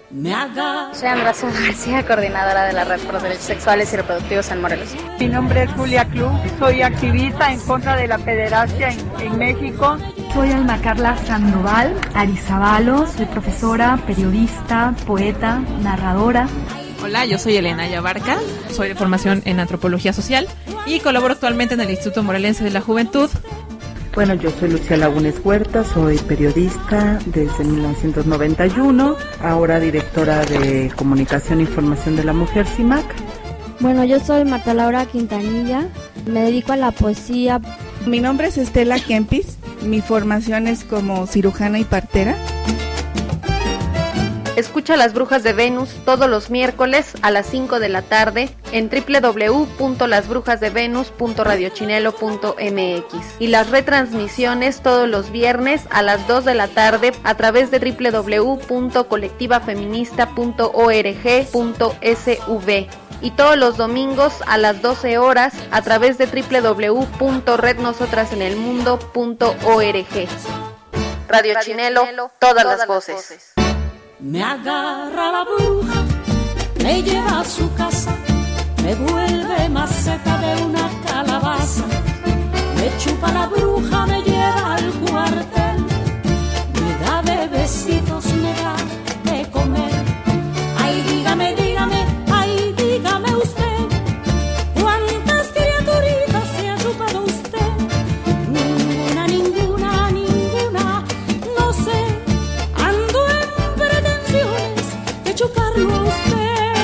Soy Andrea García, coordinadora de la Red por Derechos Sexuales y Reproductivos en Morelos. Mi nombre es Julia Klug, soy activista en contra de la pederastia en México. Soy Alma Carla Sandoval Arizabalo, soy profesora, periodista, poeta, narradora. Hola, yo soy Elena Yabarca, soy de formación en Antropología Social y colaboro actualmente en el Instituto Morelense de la Juventud. Bueno, yo soy Lucía Lagunes Huerta, soy periodista desde 1991, ahora directora de Comunicación e Información de la Mujer, CIMAC. Bueno, yo soy Marta Laura Quintanilla, me dedico a la poesía. Mi nombre es Estela Kempis, mi formación es como cirujana y partera. Escucha Las Brujas de Venus todos los miércoles a las 5 de la tarde en www.lasbrujasdevenus.radiochinelo.mx y las retransmisiones todos los viernes a las 2 de la tarde a través de www.colectivafeminista.org.sv y todos los domingos a las 12 horas a través de www.rednosotrasenelmundo.org. Radio Chinelo, todas las voces. Me agarra la bruja, me lleva a su casa, me vuelve maceta de una calabaza, me chupa la bruja, me lleva al cuartel, me da de besitos, me da de comer. Ay, dígame, dígame, ay, dígame usted, ¿cuántas criaturitas se ha chupado usted? Ninguna, ninguna, ninguna, no sé. Chuparlo a usted.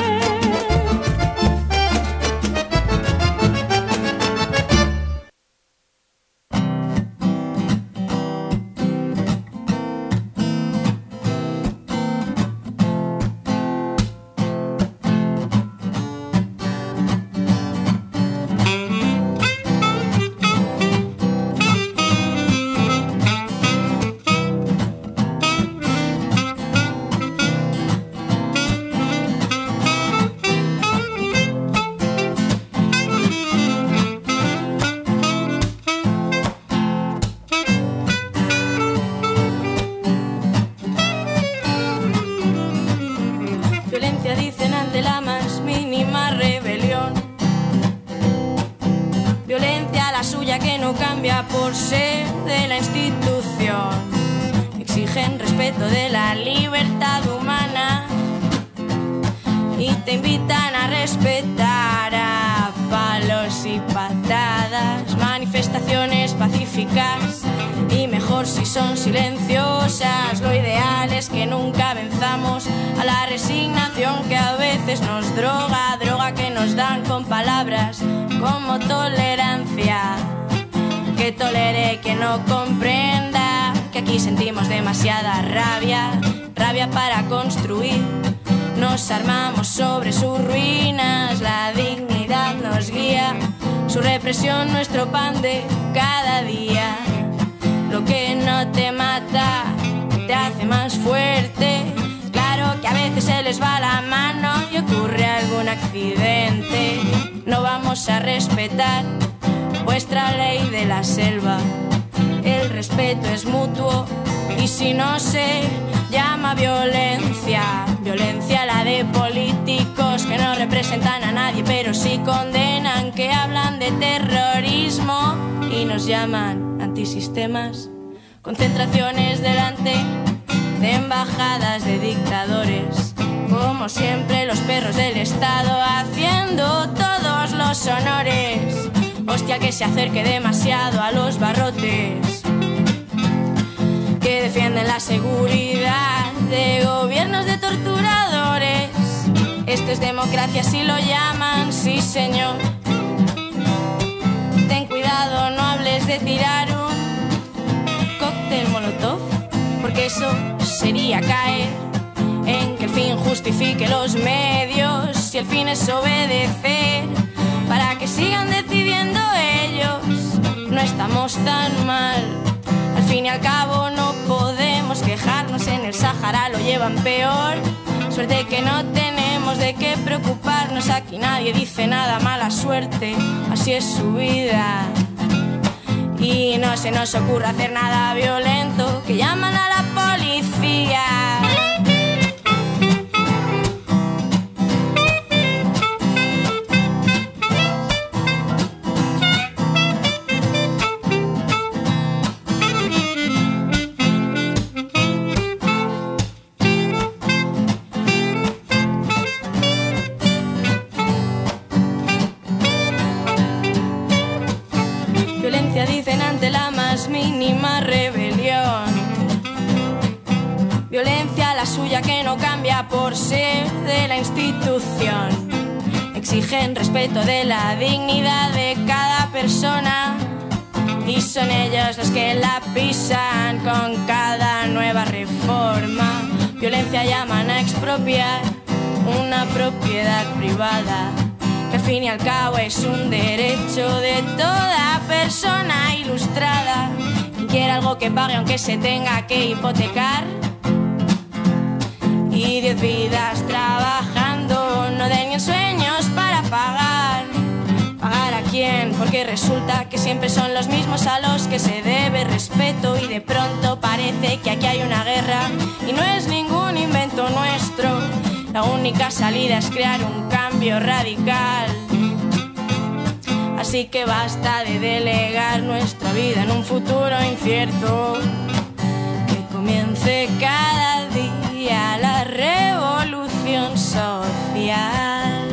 Por ser de la institución, exigen respeto de la libertad humana y te invitan a respetar a palos y patadas, manifestaciones pacíficas y mejor si son silenciosas. Lo ideal es que nunca venzamos a la resignación que a veces nos droga, droga que nos dan con palabras como tolerancia. Que tolere quien no comprenda que aquí sentimos demasiada rabia, rabia para construir. Nos armamos sobre sus ruinas, la dignidad nos guía, su represión nuestro pan de cada día. Lo que no te mata te hace más fuerte. Claro que a veces se les va la mano y ocurre algún accidente. No vamos a respetar vuestra ley de la selva. El respeto es mutuo y si no se llama violencia, violencia la de políticos que no representan a nadie pero sí condenan, que hablan de terrorismo y nos llaman antisistemas. Concentraciones delante de embajadas de dictadores, como siempre los perros del Estado haciendo todos los honores. Hostia, que se acerque demasiado a los barrotes que defienden la seguridad de gobiernos de torturadores. Esto es democracia si lo llaman, sí señor. Ten cuidado, no hables de tirar un cóctel molotov, porque eso sería caer en que el fin justifique los medios. Si el fin es obedecer para que sigan decidiendo ellos, no estamos tan mal. Al fin y al cabo no podemos quejarnos, en el Sahara lo llevan peor. Suerte que no tenemos de qué preocuparnos, aquí nadie dice nada, mala suerte, así es su vida. Y no se nos ocurre hacer nada violento, que llaman a la policía. vida dicen ante la más mínima rebelión. Violencia la suya que no cambia por ser de la institución. Exigen respeto de la dignidad de cada persona y son ellos los que la pisan con cada nueva reforma. Violencia llaman a expropiar una propiedad privada, que al fin y al cabo es un derecho de toda persona ilustrada. Quien quiera algo que pague aunque se tenga que hipotecar, y 10 vidas trabajando no den ni sueños para pagar. ¿Pagar a quién? Porque resulta que siempre son los mismos a los que se debe respeto, y de pronto parece que aquí hay una guerra y no es ningún invento nuestro. La única salida es crear un cambio radical. Así que basta de delegar nuestra vida en un futuro incierto. Que comience cada día la revolución social.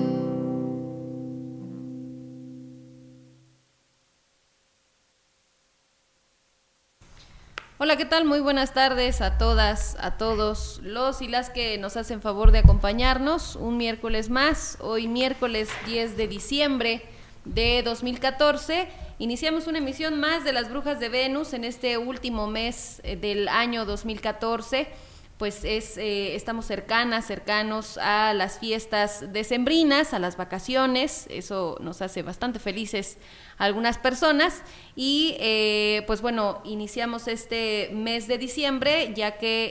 Hola, ¿qué tal? Muy buenas tardes a todas, a todos los y las que nos hacen favor de acompañarnos un miércoles más. Hoy miércoles 10 de diciembre de 2014 iniciamos una emisión más de Las Brujas de Venus en este último mes del año 2014. Pues estamos cercanos a las fiestas decembrinas, a las vacaciones. Eso nos hace bastante felices a algunas personas y pues bueno, iniciamos este mes de diciembre ya que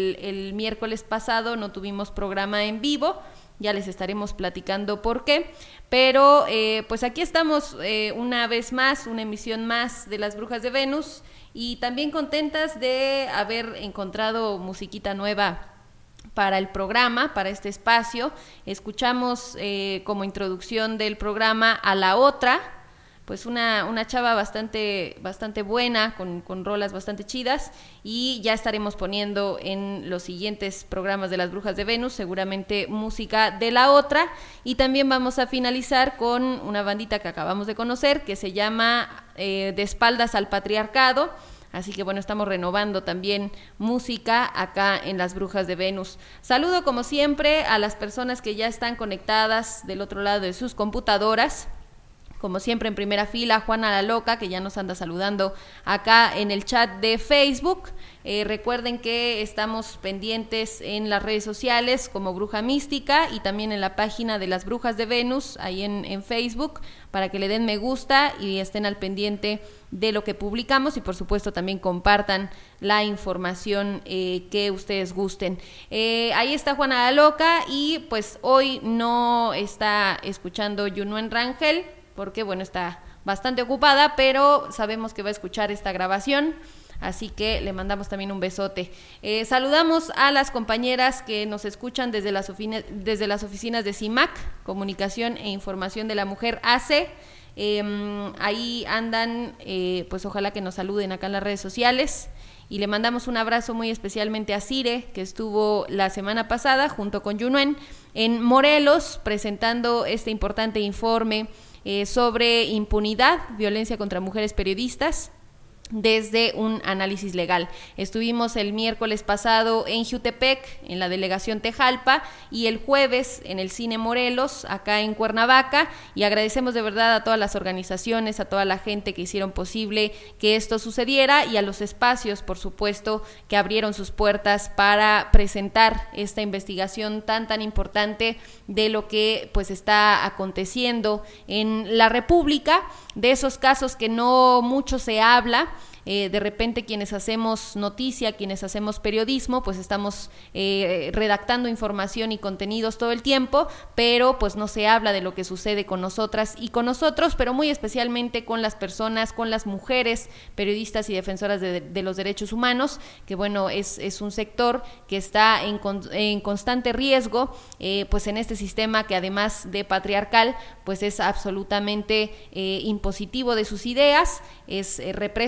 el miércoles pasado no tuvimos programa en vivo. Ya les estaremos platicando por qué, pero pues aquí estamos una vez más, una emisión más de Las Brujas de Venus, y también contentas de haber encontrado musiquita nueva para el programa, para este espacio. Escuchamos como introducción del programa a La Otra, pues una chava bastante buena, con rolas bastante chidas, y ya estaremos poniendo en los siguientes programas de Las Brujas de Venus seguramente música de La Otra, y también vamos a finalizar con una bandita que acabamos de conocer que se llama De Espaldas al Patriarcado. Así que bueno, estamos renovando también música acá en Las Brujas de Venus. Saludo como siempre a las personas que ya están conectadas del otro lado de sus computadoras. Como siempre, en primera fila, Juana la Loca, que ya nos anda saludando acá en el chat de Facebook. Recuerden que estamos pendientes en las redes sociales como Bruja Mística y también en la página de Las Brujas de Venus, ahí en Facebook, para que le den me gusta y estén al pendiente de lo que publicamos, y por supuesto también compartan la información que ustedes gusten. Ahí está Juana la Loca, y pues hoy no está escuchando Yunuen Rangel, porque bueno, está bastante ocupada, pero sabemos que va a escuchar esta grabación, así que le mandamos también un besote. Saludamos a las compañeras que nos escuchan desde las oficinas de CIMAC, Comunicación e Información de la Mujer AC. Ahí andan, pues ojalá que nos saluden acá en las redes sociales. Y le mandamos un abrazo muy especialmente a Cire, que estuvo la semana pasada junto con Yunuen en Morelos presentando este importante informe sobre impunidad, violencia contra mujeres periodistas, desde un análisis legal. Estuvimos el miércoles pasado en Jutepec, en la delegación Tejalpa, y el jueves en el Cine Morelos, acá en Cuernavaca, y agradecemos de verdad a todas las organizaciones, a toda la gente que hicieron posible que esto sucediera, y a los espacios, por supuesto, que abrieron sus puertas para presentar esta investigación tan importante de lo que pues está aconteciendo en la República, de esos casos que no mucho se habla. De repente quienes hacemos noticia, quienes hacemos periodismo, pues estamos redactando información y contenidos todo el tiempo, pero pues no se habla de lo que sucede con nosotras y con nosotros, pero muy especialmente con las personas, con las mujeres periodistas y defensoras de los derechos humanos, que bueno, es un sector que está en constante riesgo, pues en este sistema que además de patriarcal, pues es absolutamente impositivo de sus ideas, es represor,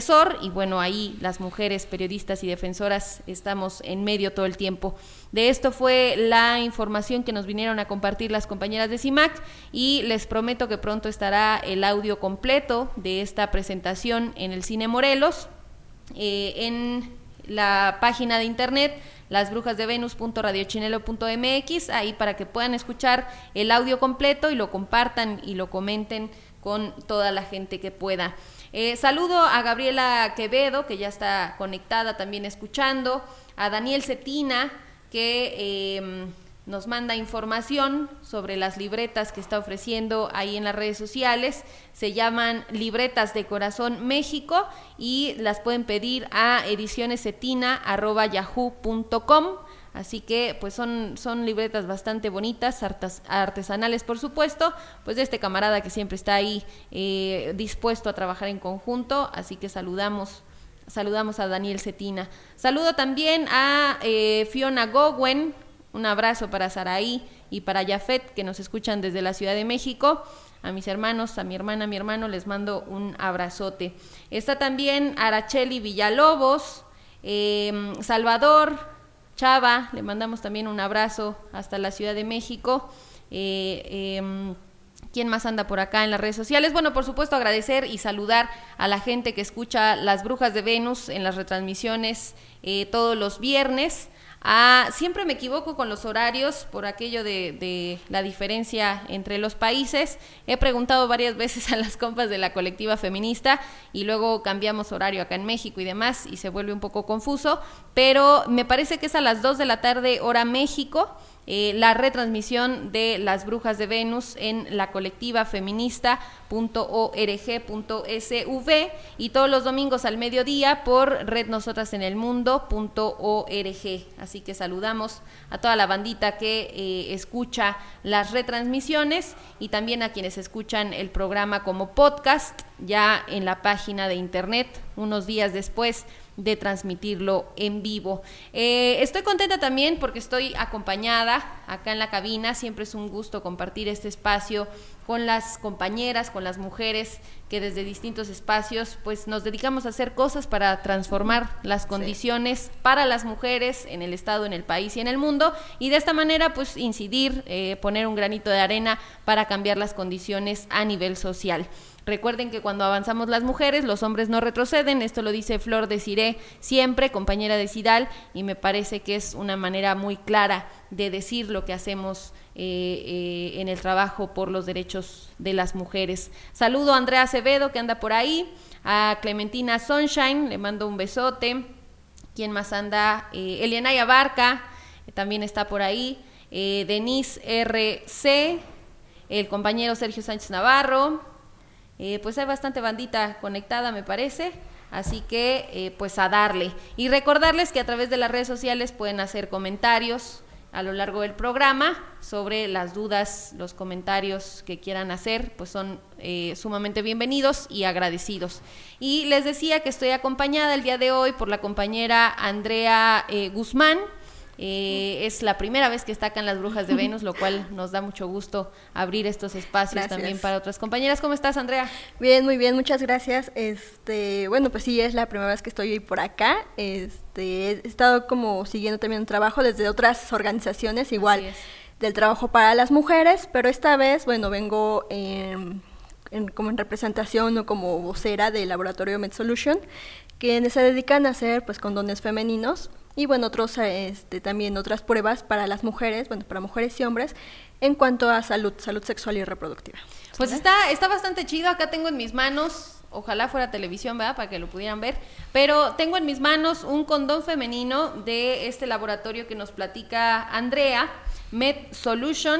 y bueno, ahí las mujeres periodistas y defensoras estamos en medio todo el tiempo. De esto fue la información que nos vinieron a compartir las compañeras de CIMAC y les prometo que pronto estará el audio completo de esta presentación en el Cine Morelos, en la página de internet lasbrujasdevenus.radiochinelo.mx, ahí para que puedan escuchar el audio completo y lo compartan y lo comenten con toda la gente que pueda. Saludo a Gabriela Quevedo, que ya está conectada también escuchando, a Daniel Cetina, que nos manda información sobre las libretas que está ofreciendo ahí en las redes sociales. Se llaman Libretas de Corazón México y las pueden pedir a edicionescetina@yahoo.com. Así que pues son libretas bastante bonitas, artesanales por supuesto, pues de este camarada que siempre está ahí dispuesto a trabajar en conjunto. Así que saludamos a Daniel Cetina. Saludo también a Fiona Gowen. Un abrazo para Saraí y para Jafet, que nos escuchan desde la Ciudad de México. A mis hermanos, a mi hermana, a mi hermano, les mando un abrazote. Está también Araceli Villalobos, Salvador Chava, le mandamos también un abrazo hasta la Ciudad de México. ¿Quién más anda por acá en las redes sociales? Bueno, por supuesto, agradecer y saludar a la gente que escucha Las Brujas de Venus en las retransmisiones todos los viernes. Siempre me equivoco con los horarios por aquello de la diferencia entre los países. He preguntado varias veces a las compas de la colectiva feminista y luego cambiamos horario acá en México y demás y se vuelve un poco confuso, pero me parece que es a las 2 de la tarde hora México. La retransmisión de Las Brujas de Venus en la colectiva feminista.org.sv y todos los domingos al mediodía por rednosotrasenelmundo.org. Así que saludamos a toda la bandita que escucha las retransmisiones y también a quienes escuchan el programa como podcast ya en la página de internet unos días después de transmitirlo en vivo. Estoy contenta también porque estoy acompañada acá en la cabina. Siempre es un gusto compartir este espacio con las compañeras, con las mujeres que desde distintos espacios pues nos dedicamos a hacer cosas para transformar las condiciones para las mujeres en el estado, en el país y en el mundo, y de esta manera pues incidir, poner un granito de arena para cambiar las condiciones a nivel social. Recuerden que cuando avanzamos las mujeres, los hombres no retroceden. Esto lo dice Flor Desiré siempre, compañera de Cidal, y me parece que es una manera muy clara de decir lo que hacemos en el trabajo por los derechos de las mujeres. Saludo a Andrea Acevedo, que anda por ahí, a Clementina Sunshine, le mando un besote. ¿Quién más anda? Elianaya Barca, también está por ahí, Denise RC, el compañero Sergio Sánchez Navarro. Pues hay bastante bandita conectada, me parece, así que pues a darle. Y recordarles que a través de las redes sociales pueden hacer comentarios a lo largo del programa sobre las dudas, los comentarios que quieran hacer, pues son sumamente bienvenidos y agradecidos. Y les decía que estoy acompañada el día de hoy por la compañera Andrea Guzmán. Es la primera vez que está acá en Las Brujas de Venus, lo cual nos da mucho gusto abrir estos espacios. Gracias. También para otras compañeras. ¿Cómo estás, Andrea? Bien, muy bien, muchas gracias. Bueno, pues sí, es la primera vez que estoy por acá. He estado como siguiendo también un trabajo desde otras organizaciones, igual del trabajo para las mujeres, pero esta vez, bueno, vengo como en representación o como vocera del laboratorio MedSolution, que se dedican a hacer pues condones femeninos. Y bueno, también otras pruebas para las mujeres, bueno, para mujeres y hombres, en cuanto a salud sexual y reproductiva. Pues está bastante chido. Acá tengo en mis manos, ojalá fuera televisión, ¿verdad?, para que lo pudieran ver, pero tengo en mis manos un condón femenino de este laboratorio que nos platica Andrea, MedSolution,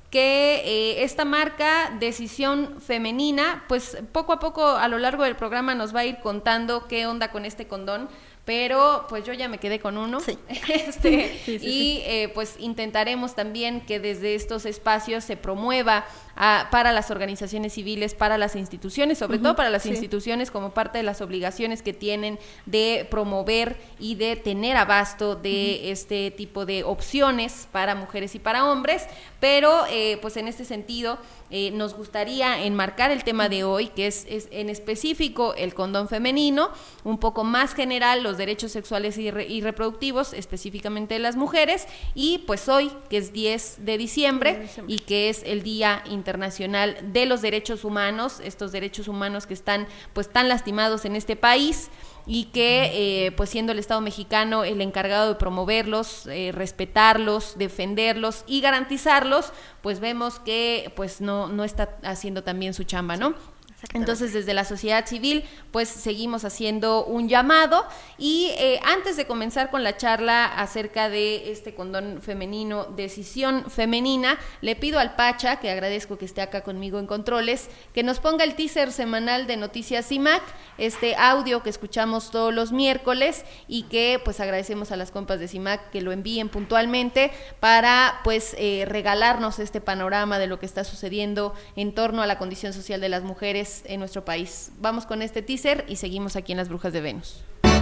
que esta marca Decisión Femenina, pues poco a poco a lo largo del programa nos va a ir contando qué onda con este condón. Pero pues yo ya me quedé con uno. Sí. Pues intentaremos también que desde estos espacios se promueva para las organizaciones civiles, para las instituciones, sobre todo para las instituciones, como parte de las obligaciones que tienen de promover y de tener abasto de este tipo de opciones para mujeres y para hombres, pero pues en este sentido nos gustaría enmarcar el tema de hoy, que es en específico el condón femenino, un poco más general los derechos sexuales y reproductivos, específicamente de las mujeres, y pues hoy, que es 10 de diciembre y que es el Día Internacional de los Derechos Humanos, estos derechos humanos que están pues tan lastimados en este país, y que pues siendo el Estado mexicano el encargado de promoverlos, respetarlos, defenderlos y garantizarlos, pues vemos que pues no está haciendo también su chamba, ¿no? Entonces, desde la sociedad civil, pues seguimos haciendo un llamado, y antes de comenzar con la charla acerca de este condón femenino, decisión femenina, le pido al Pacha, que agradezco que esté acá conmigo en controles, que nos ponga el teaser semanal de Noticias CIMAC, este audio que escuchamos todos los miércoles, y que pues agradecemos a las compas de CIMAC que lo envíen puntualmente para pues regalarnos este panorama de lo que está sucediendo en torno a la condición social de las mujeres en nuestro país. Vamos con este teaser y seguimos aquí en Las Brujas de Venus.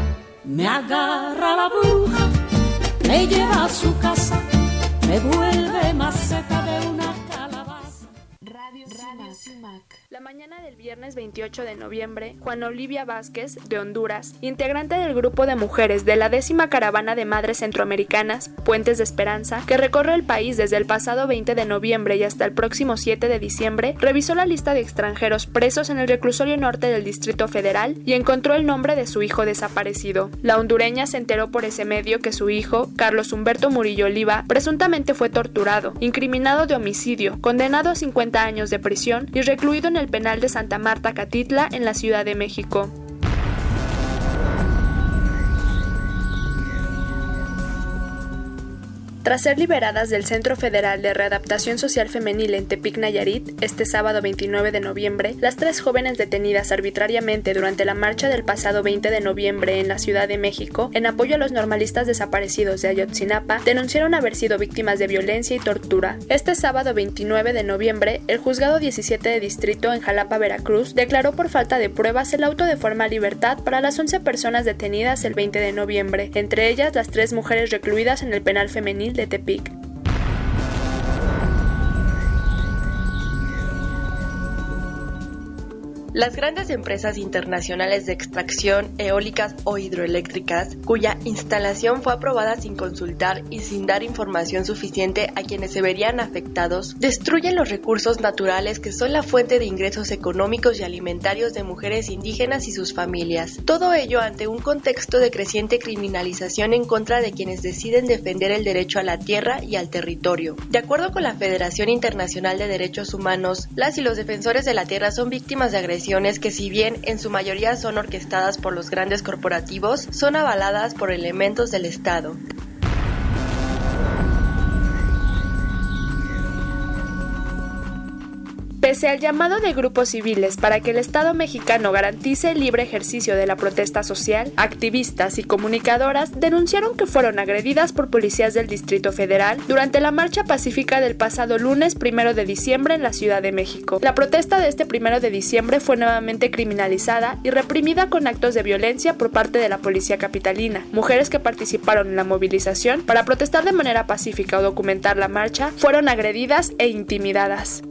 Me agarra la bruja, me lleva a su casa, me vuelve más seca de una calabaza. Radio CIMAC. La mañana del viernes 28 de noviembre, Juana Olivia Vázquez, de Honduras, integrante del grupo de mujeres de la 10ª Caravana de Madres Centroamericanas, Puentes de Esperanza, que recorre el país desde el pasado 20 de noviembre y hasta el próximo 7 de diciembre, revisó la lista de extranjeros presos en el reclusorio norte del Distrito Federal y encontró el nombre de su hijo desaparecido. La hondureña se enteró por ese medio que su hijo, Carlos Humberto Murillo Oliva, presuntamente fue torturado, incriminado de homicidio, condenado a 50 años de prisión y recluido en el penal de Santa Marta Catitla en la Ciudad de México. Tras ser liberadas del Centro Federal de Readaptación Social Femenil en Tepic, Nayarit, este sábado 29 de noviembre, las 3 jóvenes detenidas arbitrariamente durante la marcha del pasado 20 de noviembre en la Ciudad de México, en apoyo a los normalistas desaparecidos de Ayotzinapa, denunciaron haber sido víctimas de violencia y tortura. Este sábado 29 de noviembre, el Juzgado 17 de Distrito en Jalapa, Veracruz, declaró por falta de pruebas el auto de forma libertad para las 11 personas detenidas el 20 de noviembre, entre ellas las 3 mujeres recluidas en el penal femenil de Tepic. Las grandes empresas internacionales de extracción eólicas o hidroeléctricas, cuya instalación fue aprobada sin consultar y sin dar información suficiente a quienes se verían afectados, destruyen los recursos naturales que son la fuente de ingresos económicos y alimentarios de mujeres indígenas y sus familias. Todo ello ante un contexto de creciente criminalización en contra de quienes deciden defender el derecho a la tierra y al territorio. De acuerdo con la Federación Internacional de Derechos Humanos, las y los defensores de la tierra son víctimas de agresiones que, si bien en su mayoría son orquestadas por los grandes corporativos, son avaladas por elementos del Estado. Pese al llamado de grupos civiles para que el Estado mexicano garantice el libre ejercicio de la protesta social, activistas y comunicadoras denunciaron que fueron agredidas por policías del Distrito Federal durante la marcha pacífica del pasado lunes 1 de diciembre en la Ciudad de México. La protesta de este 1 de diciembre fue nuevamente criminalizada y reprimida con actos de violencia por parte de la policía capitalina. Mujeres que participaron en la movilización para protestar de manera pacífica o documentar la marcha fueron agredidas e intimidadas.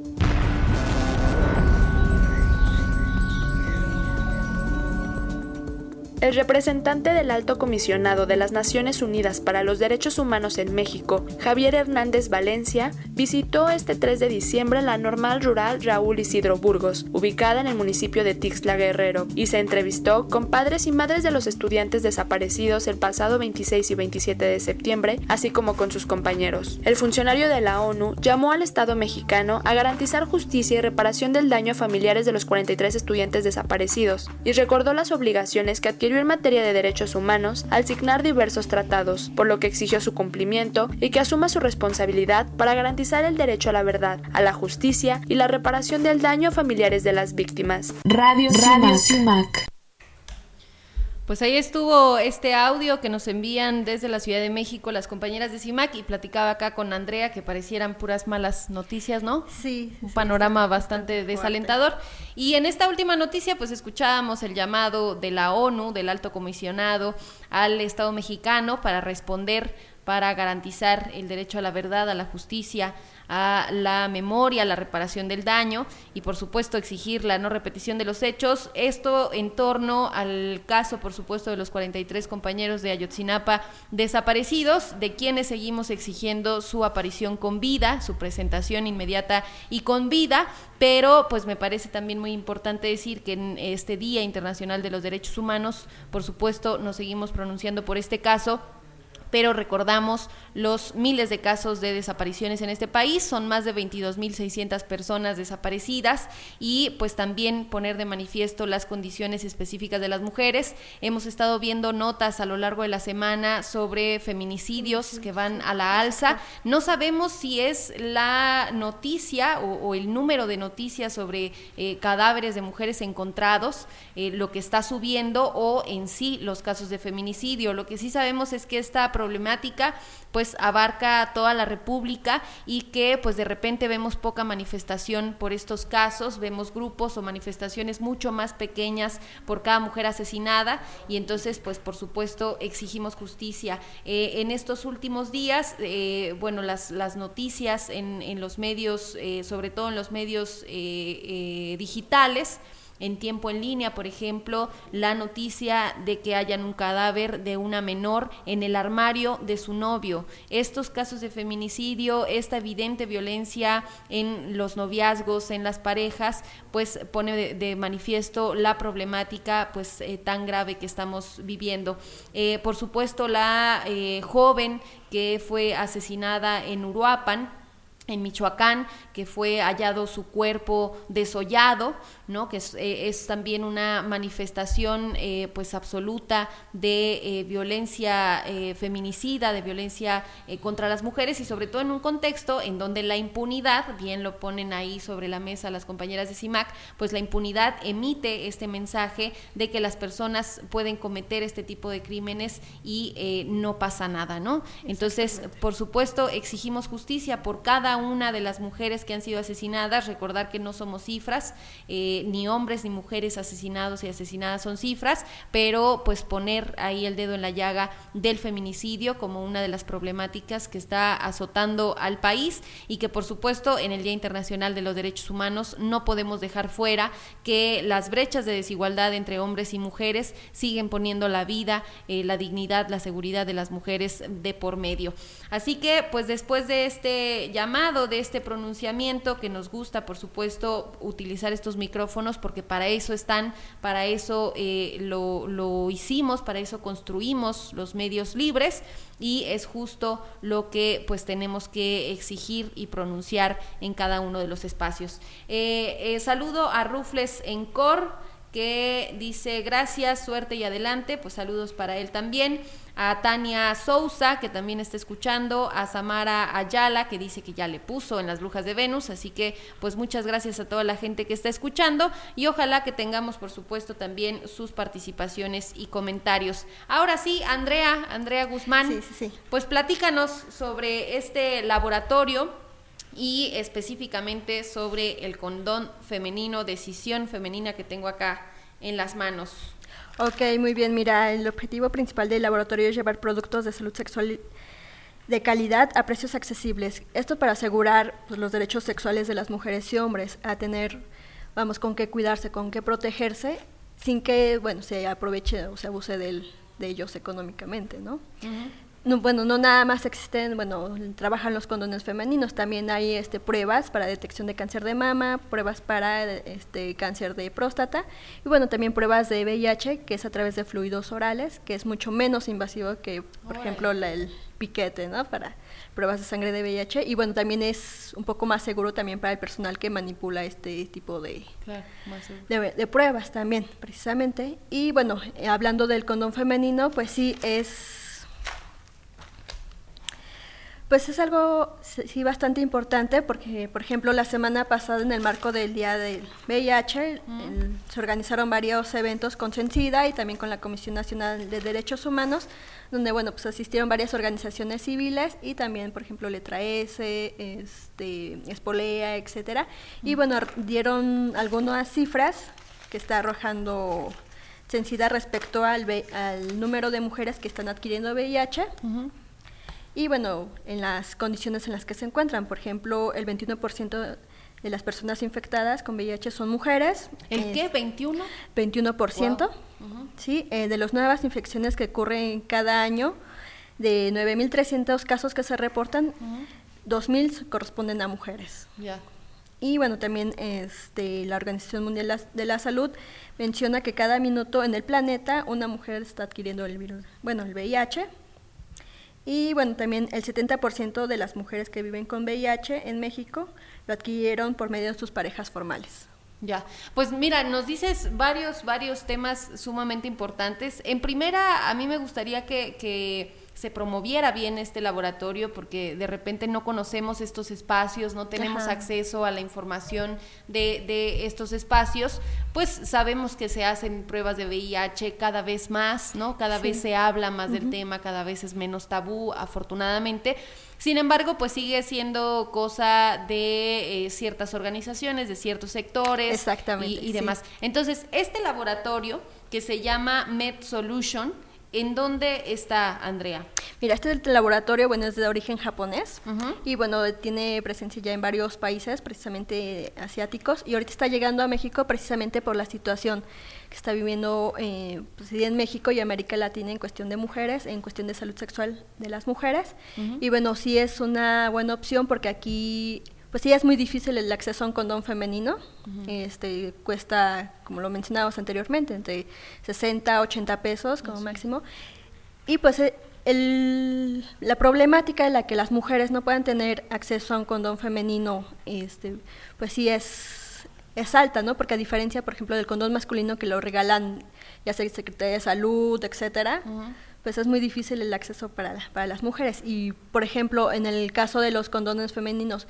El representante del Alto Comisionado de las Naciones Unidas para los Derechos Humanos en México, Javier Hernández Valencia, visitó este 3 de diciembre la normal rural Raúl Isidro Burgos, ubicada en el municipio de Tixla Guerrero, y se entrevistó con padres y madres de los estudiantes desaparecidos el pasado 26 y 27 de septiembre, así como con sus compañeros. El funcionario de la ONU llamó al Estado mexicano a garantizar justicia y reparación del daño a familiares de los 43 estudiantes desaparecidos, y recordó las obligaciones que adquirió en materia de derechos humanos al signar diversos tratados, por lo que exigió su cumplimiento y que asuma su responsabilidad para garantizar el derecho a la verdad, a la justicia y la reparación del daño a familiares de las víctimas. Radio CIMAC. Pues ahí estuvo este audio que nos envían desde la Ciudad de México las compañeras de CIMAC, y platicaba acá con Andrea que parecieran puras malas noticias, ¿no? Sí. Un panorama bastante desalentador. Y en esta última noticia pues escuchábamos el llamado de la ONU, del Alto Comisionado, al Estado mexicano para responder, para garantizar el derecho a la verdad, a la justicia, a la memoria, a la reparación del daño y por supuesto exigir la no repetición de los hechos. Esto en torno al caso, por supuesto, de los 43 compañeros de Ayotzinapa desaparecidos, de quienes seguimos exigiendo su aparición con vida, su presentación inmediata y con vida, pero pues me parece también muy importante decir que en este Día Internacional de los Derechos Humanos, por supuesto, nos seguimos pronunciando por este caso, pero recordamos los miles de casos de desapariciones en este país. Son más de 22,600 personas desaparecidas, y pues también poner de manifiesto las condiciones específicas de las mujeres. Hemos estado viendo notas a lo largo de la semana sobre feminicidios que van a la alza. No sabemos si es la noticia o el número de noticias sobre cadáveres de mujeres encontrados lo que está subiendo, o en sí los casos de feminicidio. Lo que sí sabemos es que esta problemática pues abarca toda la República, y que pues de repente vemos poca manifestación por estos casos, vemos grupos o manifestaciones mucho más pequeñas por cada mujer asesinada, y entonces pues por supuesto exigimos justicia. En estos últimos días, bueno, las noticias en los medios, sobre todo en los medios digitales, en tiempo en línea, por ejemplo, la noticia de que hayan un cadáver de una menor en el armario de su novio. Estos casos de feminicidio, esta evidente violencia en los noviazgos, en las parejas, pues pone de manifiesto la problemática pues tan grave que estamos viviendo. Por supuesto, la joven que fue asesinada en Uruapan, en Michoacán, que fue hallado su cuerpo desollado, ¿no? Que es también una manifestación pues absoluta de violencia feminicida, de violencia contra las mujeres, y sobre todo en un contexto en donde la impunidad, bien lo ponen ahí sobre la mesa las compañeras de CIMAC, pues la impunidad emite este mensaje de que las personas pueden cometer este tipo de crímenes y no pasa nada, ¿no? Entonces, por supuesto, exigimos justicia por cada una de las mujeres que han sido asesinadas. Recordar que no somos cifras, ni hombres ni mujeres asesinados y asesinadas son cifras, pero pues poner ahí el dedo en la llaga del feminicidio como una de las problemáticas que está azotando al país, y que por supuesto en el Día Internacional de los Derechos Humanos no podemos dejar fuera que las brechas de desigualdad entre hombres y mujeres siguen poniendo la vida, la dignidad, la seguridad de las mujeres de por medio. Así que pues después de este llamado, de este pronunciamiento, que nos gusta por supuesto utilizar estos micrófonos porque para eso están, para eso lo hicimos, para eso construimos los medios libres, y es justo lo que pues tenemos que exigir y pronunciar en cada uno de los espacios. Saludo a Rufles Encor, que dice gracias, suerte y adelante. Pues saludos para él también. A Tania Sousa, que también está escuchando, a Samara Ayala, que dice que ya le puso en las Brujas de Venus, así que pues muchas gracias a toda la gente que está escuchando, y ojalá que tengamos por supuesto también sus participaciones y comentarios. Ahora sí, Andrea Guzmán, sí. Pues platícanos sobre este laboratorio y específicamente sobre el condón femenino, decisión femenina, que tengo acá en las manos. Ok, muy bien. Mira, el objetivo principal del laboratorio es llevar productos de salud sexual de calidad a precios accesibles. Esto para asegurar pues, los derechos sexuales de las mujeres y hombres, a tener, vamos, con qué cuidarse, con qué protegerse, sin que, bueno, se aproveche o se abuse de ellos económicamente, ¿no? Uh-huh. No, bueno, no nada más existen, bueno, trabajan los condones femeninos, también hay pruebas para detección de cáncer de mama, pruebas para cáncer de próstata, y bueno, también pruebas de VIH, que es a través de fluidos orales, que es mucho menos invasivo que, por ejemplo, el piquete, ¿no? Para pruebas de sangre de VIH, y bueno, también es un poco más seguro también para el personal que manipula este tipo de pruebas también, precisamente. Y bueno, hablando del condón femenino, pues sí es... Pues es algo sí bastante importante porque, por ejemplo, la semana pasada en el marco del Día del VIH se organizaron varios eventos con CENSIDA y también con la Comisión Nacional de Derechos Humanos, donde, bueno, pues asistieron varias organizaciones civiles y también, por ejemplo, Letra S, Espolea, etcétera. Y, bueno, dieron algunas cifras que está arrojando CENSIDA respecto al número de mujeres que están adquiriendo VIH. Y bueno, en las condiciones en las que se encuentran, por ejemplo, el 21% de las personas infectadas con VIH son mujeres. ¿El qué? ¿21? 21%. Wow. Sí, de las nuevas infecciones que ocurren cada año, de 9.300 casos que se reportan, 2.000 corresponden a mujeres. Ya. Y bueno, también la Organización Mundial de la Salud menciona que cada minuto en el planeta una mujer está adquiriendo el virus, el VIH. Y bueno, también el 70% de las mujeres que viven con VIH en México lo adquirieron por medio de sus parejas formales. Ya, pues mira, nos dices varios temas sumamente importantes. En primera, a mí me gustaría que se promoviera bien este laboratorio, porque de repente no conocemos estos espacios, no tenemos acceso a la información de estos espacios. Pues sabemos que se hacen pruebas de VIH cada vez más, ¿no? Cada vez se habla más del tema, cada vez es menos tabú, afortunadamente. Sin embargo, pues sigue siendo cosa de ciertas organizaciones, de ciertos sectores y demás. Entonces, este laboratorio que se llama MedSolution, ¿en dónde está, Andrea? Mira, este laboratorio, es de origen japonés y, tiene presencia ya en varios países, precisamente asiáticos, y ahorita está llegando a México precisamente por la situación que está viviendo en México y América Latina en cuestión de mujeres, en cuestión de salud sexual de las mujeres. Y sí es una buena opción porque aquí pues sí es muy difícil el acceso a un condón femenino. Cuesta, como lo mencionábamos anteriormente, entre 60 a 80 pesos como máximo. Y pues la problemática de la que las mujeres no puedan tener acceso a un condón femenino, pues sí es alta, ¿no? Porque a diferencia, por ejemplo, del condón masculino que lo regalan ya sea Secretaría de Salud, etcétera, pues es muy difícil el acceso para las mujeres. Y, por ejemplo, en el caso de los condones femeninos,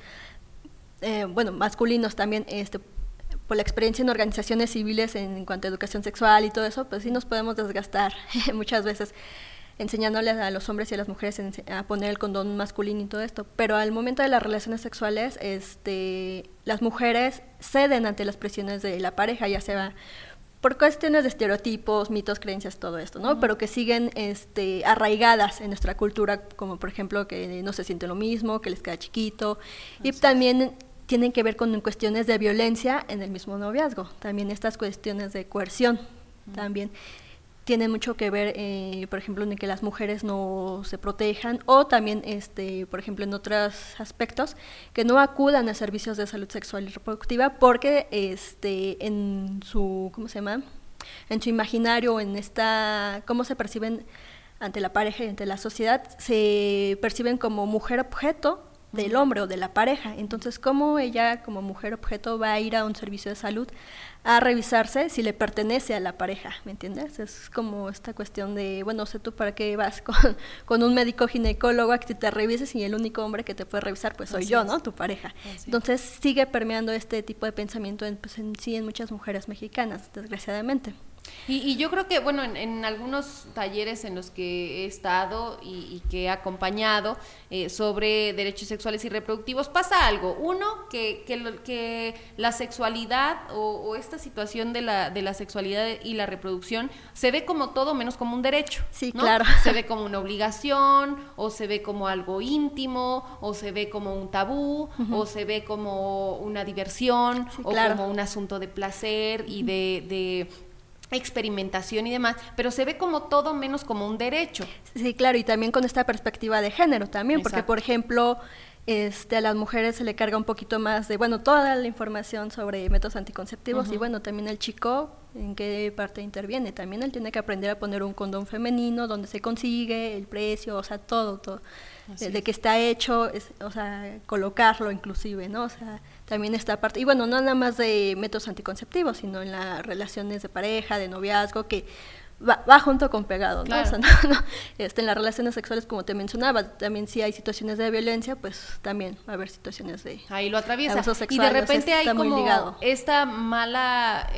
masculinos también, por la experiencia en organizaciones civiles en cuanto a educación sexual y todo eso, pues sí nos podemos desgastar muchas veces enseñándoles a los hombres y a las mujeres a poner el condón masculino y todo esto, pero al momento de las relaciones sexuales, las mujeres ceden ante las presiones de la pareja, ya sea por cuestiones de estereotipos, mitos, creencias, todo esto, ¿no? Pero que siguen arraigadas en nuestra cultura, como por ejemplo que no se siente lo mismo, que les queda chiquito, y también tienen que ver con cuestiones de violencia en el mismo noviazgo, también estas cuestiones de coerción, también tienen mucho que ver, por ejemplo, en que las mujeres no se protejan, o también, por ejemplo, en otros aspectos, que no acudan a servicios de salud sexual y reproductiva porque en su, ¿cómo se llama?, en su imaginario, cómo se perciben ante la pareja y ante la sociedad, se perciben como mujer objeto del hombre o de la pareja. Entonces, ¿cómo ella como mujer objeto va a ir a un servicio de salud a revisarse si le pertenece a la pareja? ¿Me entiendes? Es como esta cuestión de, no sé tú para qué vas con un médico ginecólogo a que te revises y el único hombre que te puede revisar pues soy yo, ¿no? Tu pareja. Entonces sigue permeando este tipo de pensamiento en muchas mujeres mexicanas, desgraciadamente. Y yo creo que, en algunos talleres en los que he estado y que he acompañado sobre derechos sexuales y reproductivos, pasa algo. Uno, que la sexualidad o esta situación de la sexualidad y la reproducción se ve como todo menos como un derecho. Sí, ¿no? claro. Se ve como una obligación, o se ve como algo íntimo, o se ve como un tabú, o se ve como una diversión, o como un asunto de placer y de experimentación y demás, pero se ve como todo menos como un derecho. Sí, claro, y también con esta perspectiva de género también, porque por ejemplo, a las mujeres se le carga un poquito más de, toda la información sobre métodos anticonceptivos y también el chico, ¿en qué parte interviene? También él tiene que aprender a poner un condón femenino, dónde se consigue, el precio, o sea, todo, de qué está hecho, colocarlo inclusive, ¿no? O sea, también esta parte, y no nada más de métodos anticonceptivos, sino en las relaciones de pareja, de noviazgo, que va junto con pegado, ¿no? Claro. O sea, en las relaciones sexuales, como te mencionaba, también si hay situaciones de violencia, pues también va a haber situaciones de ahí lo atraviesa. abuso sexual. Y de repente hay como ligado. esta mala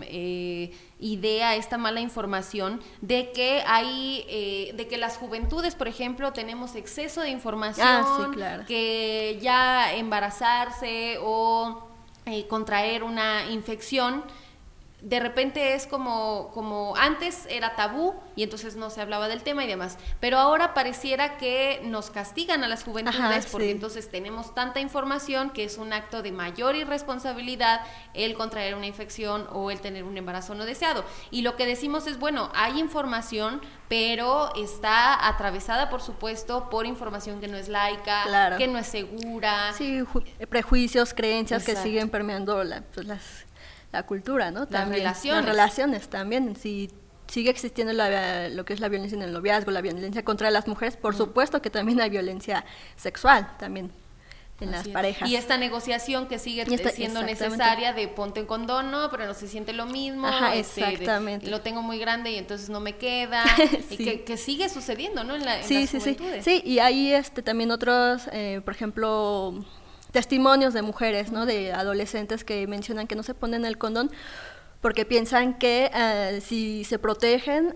idea, esta mala información de que hay, de que las juventudes, por ejemplo, tenemos exceso de información, sí, claro. que ya embarazarse o contraer una infección de repente es como antes era tabú y entonces no se hablaba del tema y demás, pero ahora pareciera que nos castigan a las juventudes porque entonces tenemos tanta información que es un acto de mayor irresponsabilidad el contraer una infección o el tener un embarazo no deseado. Y lo que decimos es, bueno, hay información, pero está atravesada, por supuesto, por información que no es laica, claro, que no es segura. Sí, prejuicios, creencias que siguen permeando la cultura, ¿no? También, las relaciones también. Si sigue existiendo lo que es la violencia en el noviazgo, la violencia contra las mujeres, por supuesto que también hay violencia sexual también en las parejas. Y esta negociación que sigue siendo necesaria de ponte un condón, no, pero no se siente lo mismo. Exactamente. Lo tengo muy grande y entonces no me queda. Sí. Y que sigue sucediendo, ¿no? En las juventudes. Sí, y hay también otros, por ejemplo, testimonios de mujeres, ¿no? De adolescentes que mencionan que no se ponen el condón porque piensan que si se protegen,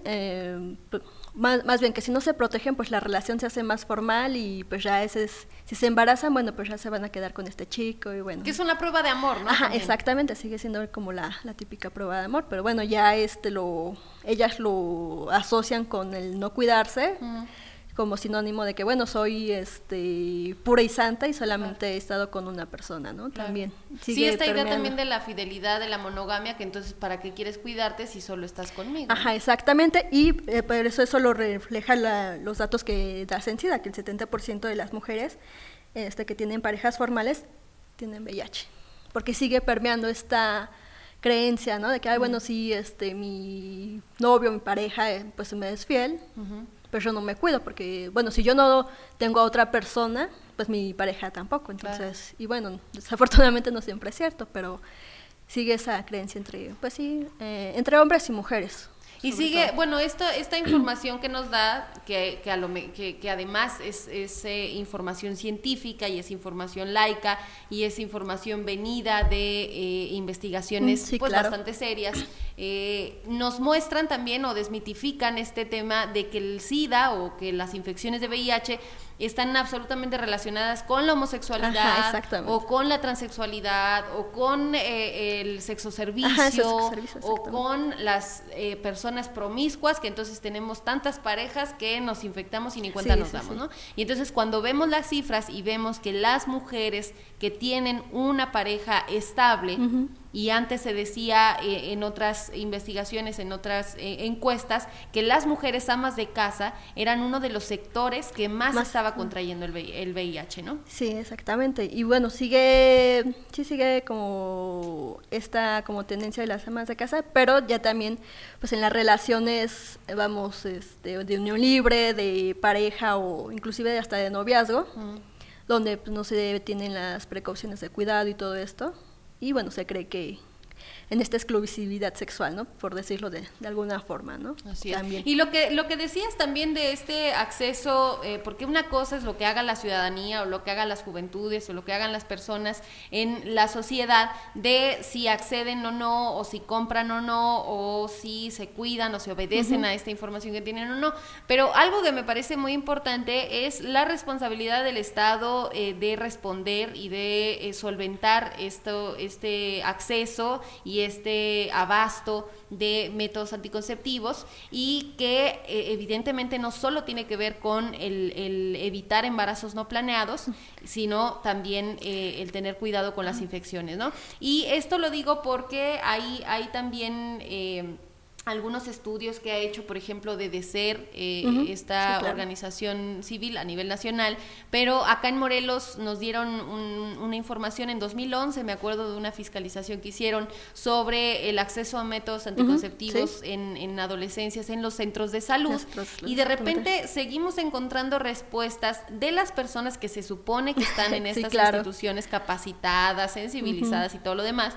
más bien que si no se protegen, pues la relación se hace más formal y pues ya si se embarazan, bueno, pues ya se van a quedar con este chico y bueno. Que es una prueba de amor, ¿no? Ajá, exactamente, sigue siendo como la típica prueba de amor, pero bueno, ya ellas lo asocian con el no cuidarse, como sinónimo de que, bueno, soy pura y santa y solamente he estado con una persona, ¿no? Claro. También sí, esta idea también de la fidelidad, de la monogamia, que entonces, ¿para qué quieres cuidarte si solo estás conmigo? Ajá, exactamente, y por eso lo refleja los datos que da Censida, que el 70% de las mujeres que tienen parejas formales tienen VIH, porque sigue permeando esta creencia, ¿no? De que, bueno, si mi novio, mi pareja, pues me es fiel, pero yo no me cuido, porque, bueno, si yo no tengo a otra persona, pues mi pareja tampoco, entonces, claro. Y bueno, desafortunadamente no siempre es cierto, pero sigue esa creencia entre hombres y mujeres. Y sigue, todo. Bueno, esta información que nos da, que además es información científica y es información laica y es información venida de investigaciones bastante serias, nos muestran también o desmitifican este tema de que el SIDA o que las infecciones de VIH están absolutamente relacionadas con la homosexualidad o con la transexualidad o con el sexoservicio o con las personas promiscuas, que entonces tenemos tantas parejas que nos infectamos y ni cuenta nos damos, ¿no? Y entonces cuando vemos las cifras y vemos que las mujeres que tienen una pareja estable, y antes se decía en otras investigaciones, en otras encuestas, que las mujeres amas de casa eran uno de los sectores que más estaba contrayendo el VIH, ¿no? Sí, exactamente. Y bueno, sigue como esta tendencia de las amas de casa, pero ya también pues en las relaciones, de unión libre, de pareja o inclusive hasta de noviazgo, donde pues, no se tienen las precauciones de cuidado y todo esto. Y bueno, se cree que en esta exclusividad sexual, ¿no? Por decirlo de alguna forma, ¿no? Así es. También. Y lo que decías también de este acceso, porque una cosa es lo que haga la ciudadanía o lo que hagan las juventudes o lo que hagan las personas en la sociedad, de si acceden o no, o si compran o no, o si se cuidan o se obedecen a esta información que tienen o no. Pero algo que me parece muy importante es la responsabilidad del Estado de responder y de solventar este acceso y este abasto de métodos anticonceptivos, y que evidentemente no solo tiene que ver con el evitar embarazos no planeados, sino también el tener cuidado con las infecciones, ¿no? Y esto lo digo porque hay también algunos estudios que ha hecho, por ejemplo, de DECER, esta organización civil a nivel nacional, pero acá en Morelos nos dieron una información en 2011, me acuerdo de una fiscalización que hicieron sobre el acceso a métodos anticonceptivos en adolescencias en los centros de salud, y de repente seguimos encontrando respuestas de las personas que se supone que están en estas instituciones capacitadas, sensibilizadas y todo lo demás,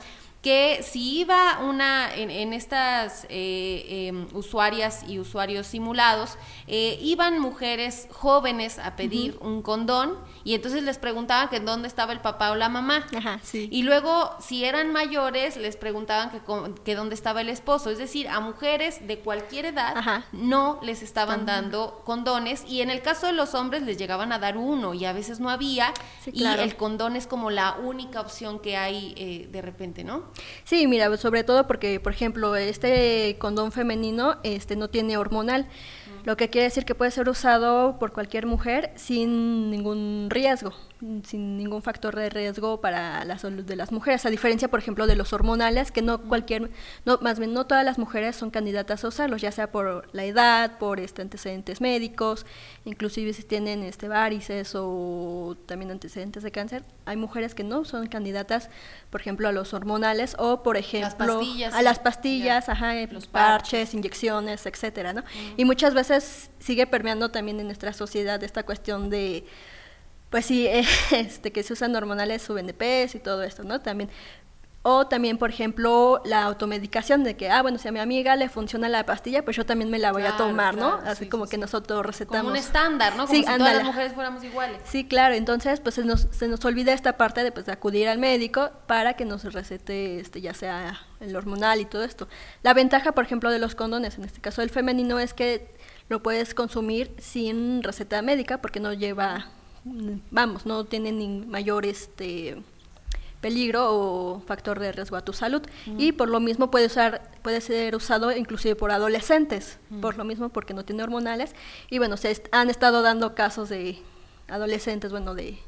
que si iba una en estas usuarias y usuarios simulados, iban mujeres jóvenes a pedir un condón, y entonces les preguntaban que dónde estaba el papá o la mamá. Ajá, sí. Y luego, si eran mayores, les preguntaban que dónde estaba el esposo. Es decir, a mujeres de cualquier edad no les estaban dando condones, y en el caso de los hombres les llegaban a dar uno y a veces no había, y el condón es como la única opción que hay de repente, ¿no? Sí, mira, sobre todo porque, por ejemplo, este condón femenino no tiene hormonal, lo que quiere decir que puede ser usado por cualquier mujer sin ningún riesgo, sin ningún factor de riesgo para la salud de las mujeres, a diferencia, por ejemplo, de los hormonales, que no todas las mujeres son candidatas a usarlos, ya sea por la edad, por antecedentes médicos, inclusive si tienen varices o también antecedentes de cáncer. Hay mujeres que no son candidatas, por ejemplo, a los hormonales o, por ejemplo, a las pastillas, los parches, inyecciones, etcétera, ¿no? Y muchas veces sigue permeando también en nuestra sociedad esta cuestión de, pues sí, que se usan hormonales, suben de peso y todo esto, ¿no? También, o también, por ejemplo, la automedicación de que, bueno, si a mi amiga le funciona la pastilla, pues yo también me la voy a tomar, ¿no? Así como que nosotros recetamos. Como un estándar, ¿no? Como si todas las mujeres fuéramos iguales. Sí, claro, entonces pues se nos olvida esta parte de acudir al médico para que nos recete ya sea el hormonal y todo esto. La ventaja, por ejemplo, de los condones, en este caso el femenino, es que lo puedes consumir sin receta médica porque no lleva, no tiene ni mayor peligro o factor de riesgo a tu salud, y por lo mismo puede ser usado inclusive por adolescentes, por lo mismo porque no tiene hormonales, y bueno, se han estado dando casos de adolescentes, que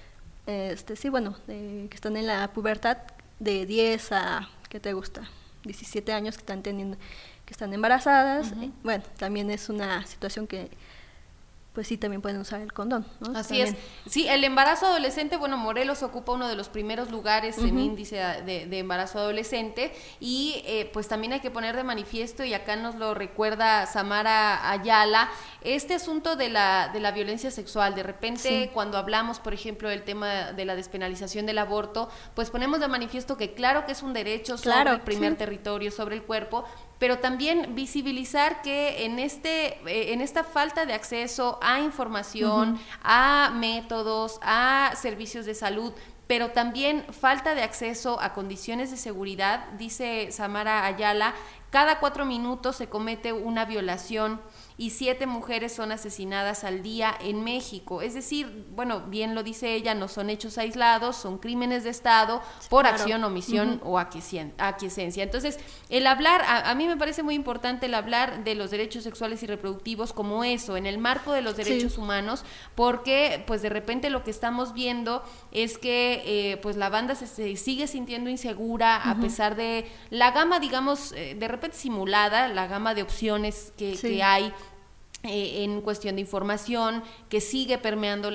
están en la pubertad, de 10 a, ¿qué te gusta? 17 años, que están embarazadas. Bueno, también es una situación que pues sí, también pueden usar el condón, ¿no? Así también. es. Sí, el embarazo adolescente, bueno, Morelos ocupa uno de los primeros lugares en índice de embarazo adolescente, y pues también hay que poner de manifiesto, y acá nos lo recuerda Samara Ayala, este asunto de la violencia sexual. De repente, cuando hablamos, por ejemplo, del tema de la despenalización del aborto, pues ponemos de manifiesto que claro que es un derecho sobre el primer territorio, sobre el cuerpo, pero también visibilizar que en esta falta de acceso a información, a métodos, a servicios de salud, pero también falta de acceso a condiciones de seguridad, dice Samara Ayala, cada 4 minutos se comete una violación y 7 mujeres son asesinadas al día en México. Es decir, bueno, bien lo dice ella, no son hechos aislados, son crímenes de Estado por acción, omisión o aquiescencia. Entonces, el hablar, a mí me parece muy importante el hablar de los derechos sexuales y reproductivos como eso, en el marco de los derechos humanos, porque pues de repente lo que estamos viendo es que pues la banda se sigue sintiendo insegura a pesar de la gama, digamos, de repente simulada, la gama de opciones que hay en cuestión de información, que sigue permeando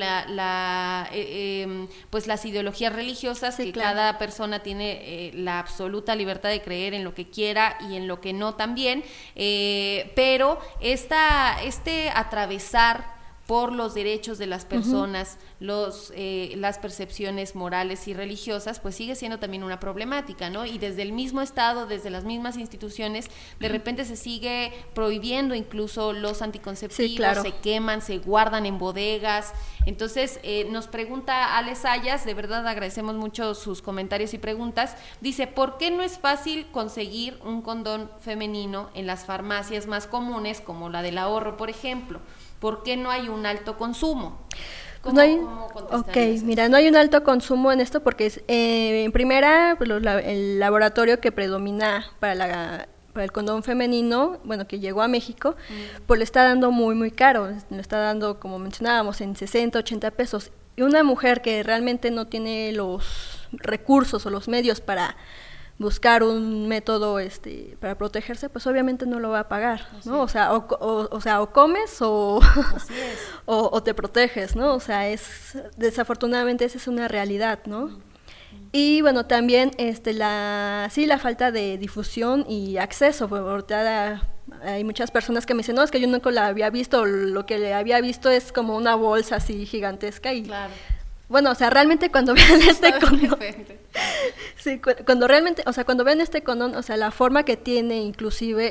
pues las ideologías religiosas, que cada persona tiene la absoluta libertad de creer en lo que quiera y en lo que no también, pero este atravesar por los derechos de las personas, las percepciones morales y religiosas, pues sigue siendo también una problemática, ¿no? Y desde el mismo Estado, desde las mismas instituciones, de repente se sigue prohibiendo incluso los anticonceptivos, se queman, se guardan en bodegas. Entonces, nos pregunta Ale Sayas, de verdad agradecemos mucho sus comentarios y preguntas, dice, ¿por qué no es fácil conseguir un condón femenino en las farmacias más comunes, como la del Ahorro, por ejemplo? ¿Por qué no hay un alto consumo? ¿Cómo mira, no hay un alto consumo en esto porque en primera, pues, el laboratorio que predomina para el condón femenino, bueno, que llegó a México, pues le está dando muy, muy caro. Le está dando, como mencionábamos, en 60, 80 pesos. Y una mujer que realmente no tiene los recursos o los medios para buscar un método para protegerse, pues obviamente no lo va a pagar, ¿no? O sea, o comes o te proteges, ¿no? O sea, desafortunadamente esa es una realidad, ¿no? Y bueno, también la falta de difusión y acceso. Ahorita hay muchas personas que me dicen, no, es que yo nunca la había visto, lo que le había visto es como una bolsa así gigantesca y bueno, o sea, realmente cuando vean este condón, sí, cuando realmente, o sea, cuando vean este condón, o sea, la forma que tiene, inclusive,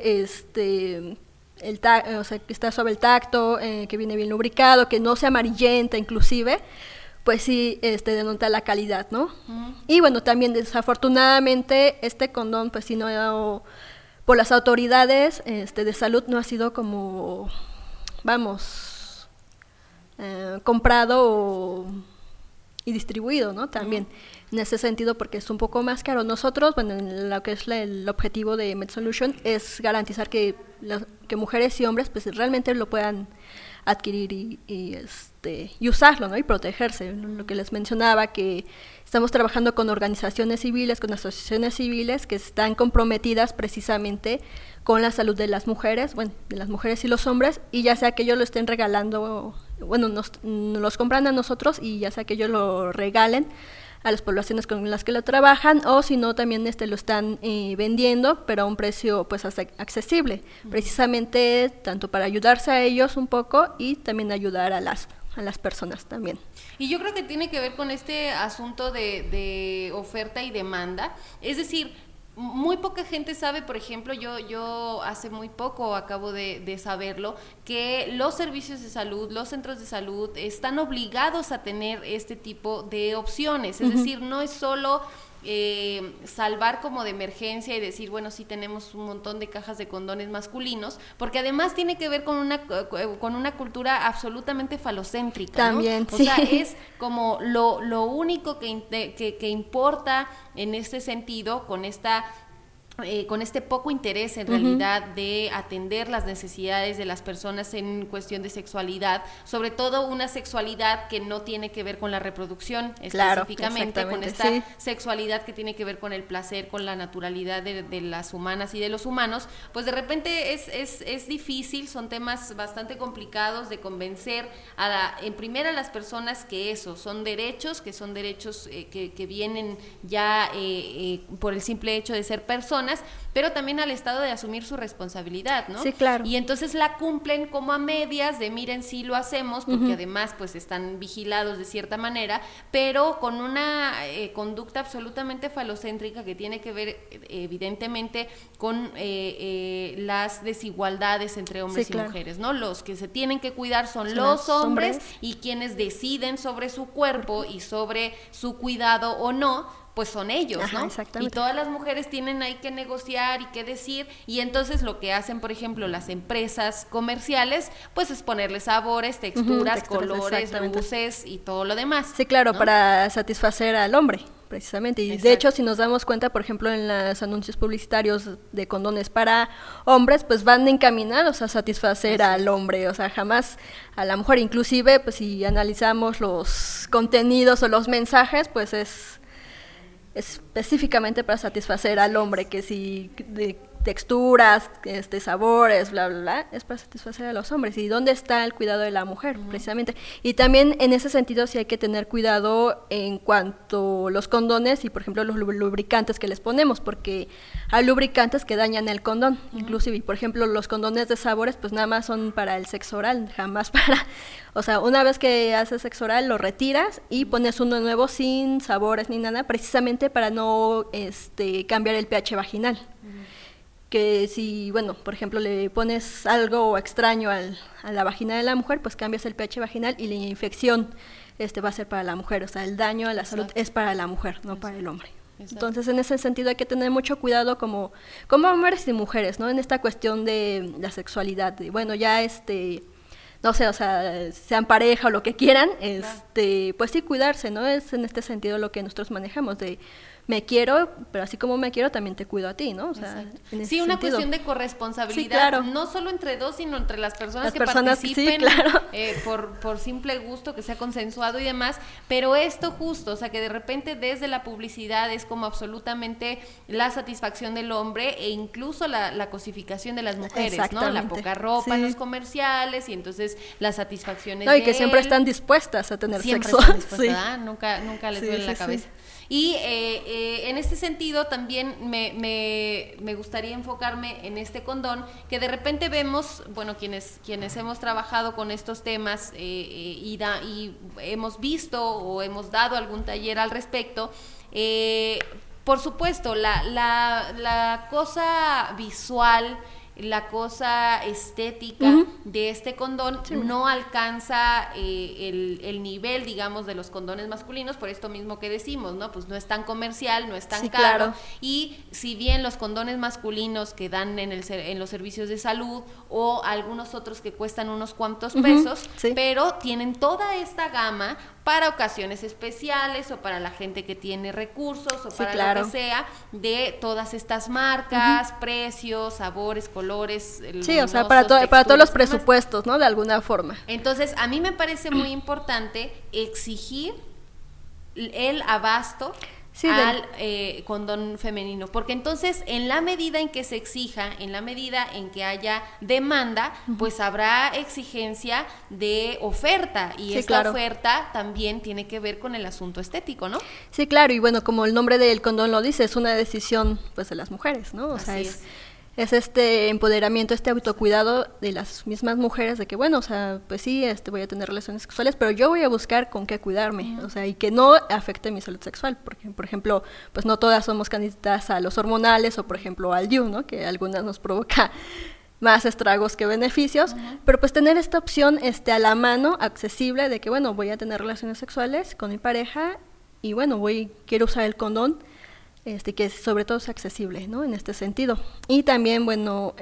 o sea, que está suave el tacto, que viene bien lubricado, que no sea amarillenta, inclusive, pues sí, denota la calidad, ¿no? Y bueno, también desafortunadamente este condón, pues sí, no, por las autoridades de salud no ha sido como, vamos, comprado y distribuido, ¿no? También en ese sentido, porque es un poco más caro. Nosotros, bueno, en lo que es el objetivo de MedSolution es garantizar que mujeres y hombres pues realmente lo puedan adquirir y usarlo, ¿no? Y protegerse. Lo que les mencionaba, que estamos trabajando con organizaciones civiles, con asociaciones civiles que están comprometidas precisamente con la salud de las mujeres, bueno, de las mujeres y los hombres, y ya sea que ellos lo estén regalando, bueno, nos los compran a nosotros y ya sea que ellos lo regalen a las poblaciones con las que lo trabajan, o si no también lo están vendiendo, pero a un precio pues accesible, precisamente tanto para ayudarse a ellos un poco y también ayudar a las personas también. Y yo creo que tiene que ver con este asunto de oferta y demanda, es decir, muy poca gente sabe, por ejemplo, yo hace muy poco acabo de saberlo, que los servicios de salud, los centros de salud están obligados a tener este tipo de opciones, es decir, no es solo salvar como de emergencia y decir, bueno, sí tenemos un montón de cajas de condones masculinos, porque además tiene que ver con una cultura absolutamente falocéntrica, también, ¿no? sí. O sea, es como lo único que importa en este sentido, con este poco interés en realidad de atender las necesidades de las personas en cuestión de sexualidad, sobre todo una sexualidad que no tiene que ver con la reproducción específicamente, con esta sexualidad que tiene que ver con el placer, con la naturalidad de las humanas y de los humanos, pues de repente es difícil, son temas bastante complicados de convencer en primera a las personas que son derechos, que vienen ya por el simple hecho de ser personas, pero también al Estado de asumir su responsabilidad, ¿no? Sí, claro. Y entonces la cumplen como a medias de miren, sí lo hacemos, porque además pues están vigilados de cierta manera, pero con una conducta absolutamente falocéntrica que tiene que ver evidentemente con las desigualdades entre hombres y mujeres, ¿no? Los que se tienen que cuidar son los hombres y quienes deciden sobre su cuerpo y sobre su cuidado o no, pues son ellos, ¿no? Exactamente. Y todas las mujeres tienen ahí que negociar y que decir, y entonces lo que hacen, por ejemplo, las empresas comerciales, pues es ponerle sabores, texturas, colores, luces y todo lo demás. Sí, claro, ¿no? Para satisfacer al hombre, precisamente. Y de hecho, si nos damos cuenta, por ejemplo, en los anuncios publicitarios de condones para hombres, pues van encaminados a satisfacer al hombre, o sea, jamás a la mujer. Inclusive, pues si analizamos los contenidos o los mensajes, pues es específicamente para satisfacer al hombre, que si de texturas, sabores, bla, bla, bla, es para satisfacer a los hombres. ¿Y dónde está el cuidado de la mujer? Precisamente. Y también en ese sentido sí hay que tener cuidado en cuanto a los condones y, por ejemplo, los lubricantes que les ponemos, porque hay lubricantes que dañan el condón, inclusive. Y, por ejemplo, los condones de sabores, pues nada más son para el sexo oral, jamás para... O sea, una vez que haces sexo oral, lo retiras y pones uno nuevo sin sabores ni nada, precisamente para no cambiar el pH vaginal. Que si, bueno, por ejemplo, le pones algo extraño a la vagina de la mujer, pues cambias el pH vaginal y la infección va a ser para la mujer. O sea, el daño a la salud es para la mujer, no para el hombre. Entonces, en ese sentido hay que tener mucho cuidado como hombres y mujeres, ¿no? En esta cuestión de la sexualidad. Bueno, ya no sé, o sea, sean pareja o lo que quieran, pues sí cuidarse, ¿no? Es en este sentido lo que nosotros manejamos, de me quiero, pero así como me quiero también te cuido a ti, ¿no? O sea, sí, una cuestión de corresponsabilidad, sí, claro. No solo entre dos, sino entre las personas que sí, participen, claro. por simple gusto, que sea consensuado y demás, pero esto justo, o sea, que de repente desde la publicidad es como absolutamente la satisfacción del hombre e incluso la cosificación de las mujeres, ¿no? La poca ropa en los comerciales y entonces las satisfacciones y que siempre están dispuestas a tener siempre sexo. Están dispuestas, nunca les duele la cabeza. Y en este sentido también me gustaría enfocarme en este condón, que de repente vemos, bueno, quienes hemos trabajado con estos temas y hemos visto o hemos dado algún taller al respecto, por supuesto, la cosa visual, la cosa estética de este condón no alcanza el nivel, digamos, de los condones masculinos, por esto mismo que decimos, ¿no? Pues no es tan comercial, no es tan caro, y si bien los condones masculinos que dan en los servicios de salud o algunos otros que cuestan unos cuantos pesos, pero tienen toda esta gama para ocasiones especiales o para la gente que tiene recursos o para lo que sea, de todas estas marcas, precios, sabores, colores. Sí, o sea, para todos los presupuestos, ¿no? De alguna forma. Entonces, a mí me parece muy importante exigir el abasto al condón femenino, porque entonces en la medida en que se exija, en la medida en que haya demanda, pues habrá exigencia de oferta, y esta oferta también tiene que ver con el asunto estético, ¿no? Sí, claro, y bueno, como el nombre del condón lo dice, es una decisión pues de las mujeres, ¿no? O sea, es este empoderamiento, este autocuidado de las mismas mujeres, de que bueno, o sea, pues sí, voy a tener relaciones sexuales, pero yo voy a buscar con qué cuidarme, o sea, y que no afecte mi salud sexual, porque por ejemplo, pues no todas somos candidatas a los hormonales o por ejemplo al DIU, ¿no? Que algunas nos provoca más estragos que beneficios, pero pues tener esta opción a la mano, accesible, de que bueno, voy a tener relaciones sexuales con mi pareja y bueno, quiero usar el condón, que sobre todo es accesible, ¿no? En este sentido. Y también, bueno,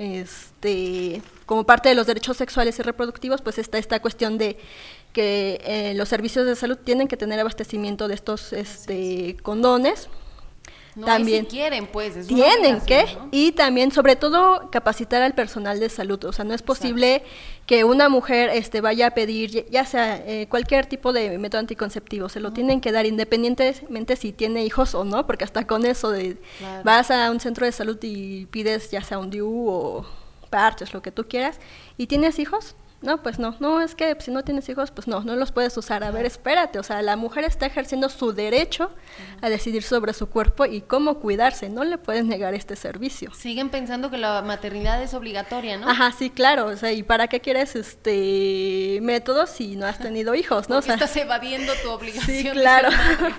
como parte de los derechos sexuales y reproductivos, pues está esta cuestión de que los servicios de salud tienen que tener abastecimiento de estos condones. No, también si quieren, pues, es tienen que, ¿no? Y también, sobre todo, capacitar al personal de salud. O sea, no es posible que una mujer vaya a pedir, ya sea cualquier tipo de método anticonceptivo, se lo tienen que dar independientemente si tiene hijos o no, porque hasta con eso vas a un centro de salud y pides ya sea un DIU o parches, lo que tú quieras, y tienes hijos. No, pues no, es que si no tienes hijos, pues no los puedes usar. A ver, espérate, o sea, la mujer está ejerciendo su derecho a decidir sobre su cuerpo y cómo cuidarse, no le puedes negar este servicio. Siguen pensando que la maternidad es obligatoria, ¿no? Ajá, sí, claro, o sea, ¿y para qué quieres métodos si no has tenido hijos, no? Porque estás evadiendo tu obligación. Sí, claro.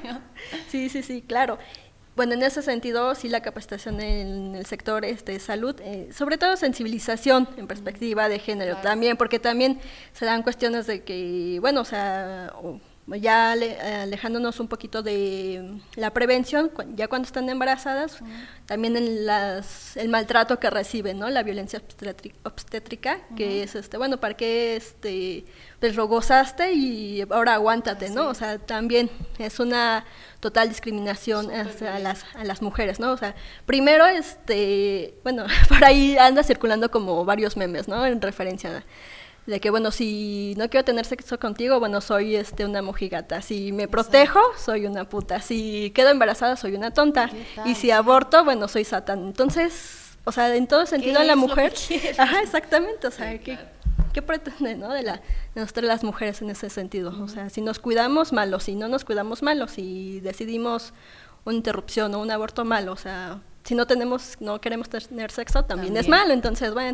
Sí, claro. Bueno, en ese sentido, sí, la capacitación en el sector de salud, sobre todo sensibilización en perspectiva de género también, porque también se dan cuestiones de que, bueno, o sea, ya alejándonos un poquito de la prevención, ya cuando están embarazadas, también en el maltrato que reciben, ¿no? La violencia obstétrica, que es, bueno, ¿para qué pues lo gozaste y ahora aguántate, ¿no? O sea, también es una total discriminación a las mujeres, ¿no? O sea, primero, bueno, por ahí anda circulando como varios memes, ¿no? En referencia de que, bueno, si no quiero tener sexo contigo, bueno, soy una mojigata. Si me protejo, soy una puta. Si quedo embarazada, soy una tonta. Y si aborto, bueno, soy Satán. Entonces, o sea, en todo sentido la mujer... Ajá, exactamente, o sea, ¿qué pretende, no? De nosotras las mujeres en ese sentido. O sea, si nos cuidamos, malo. Si no nos cuidamos, malo. Si decidimos una interrupción o un aborto, malo. O sea, si no queremos tener sexo, también es malo. Entonces, bueno,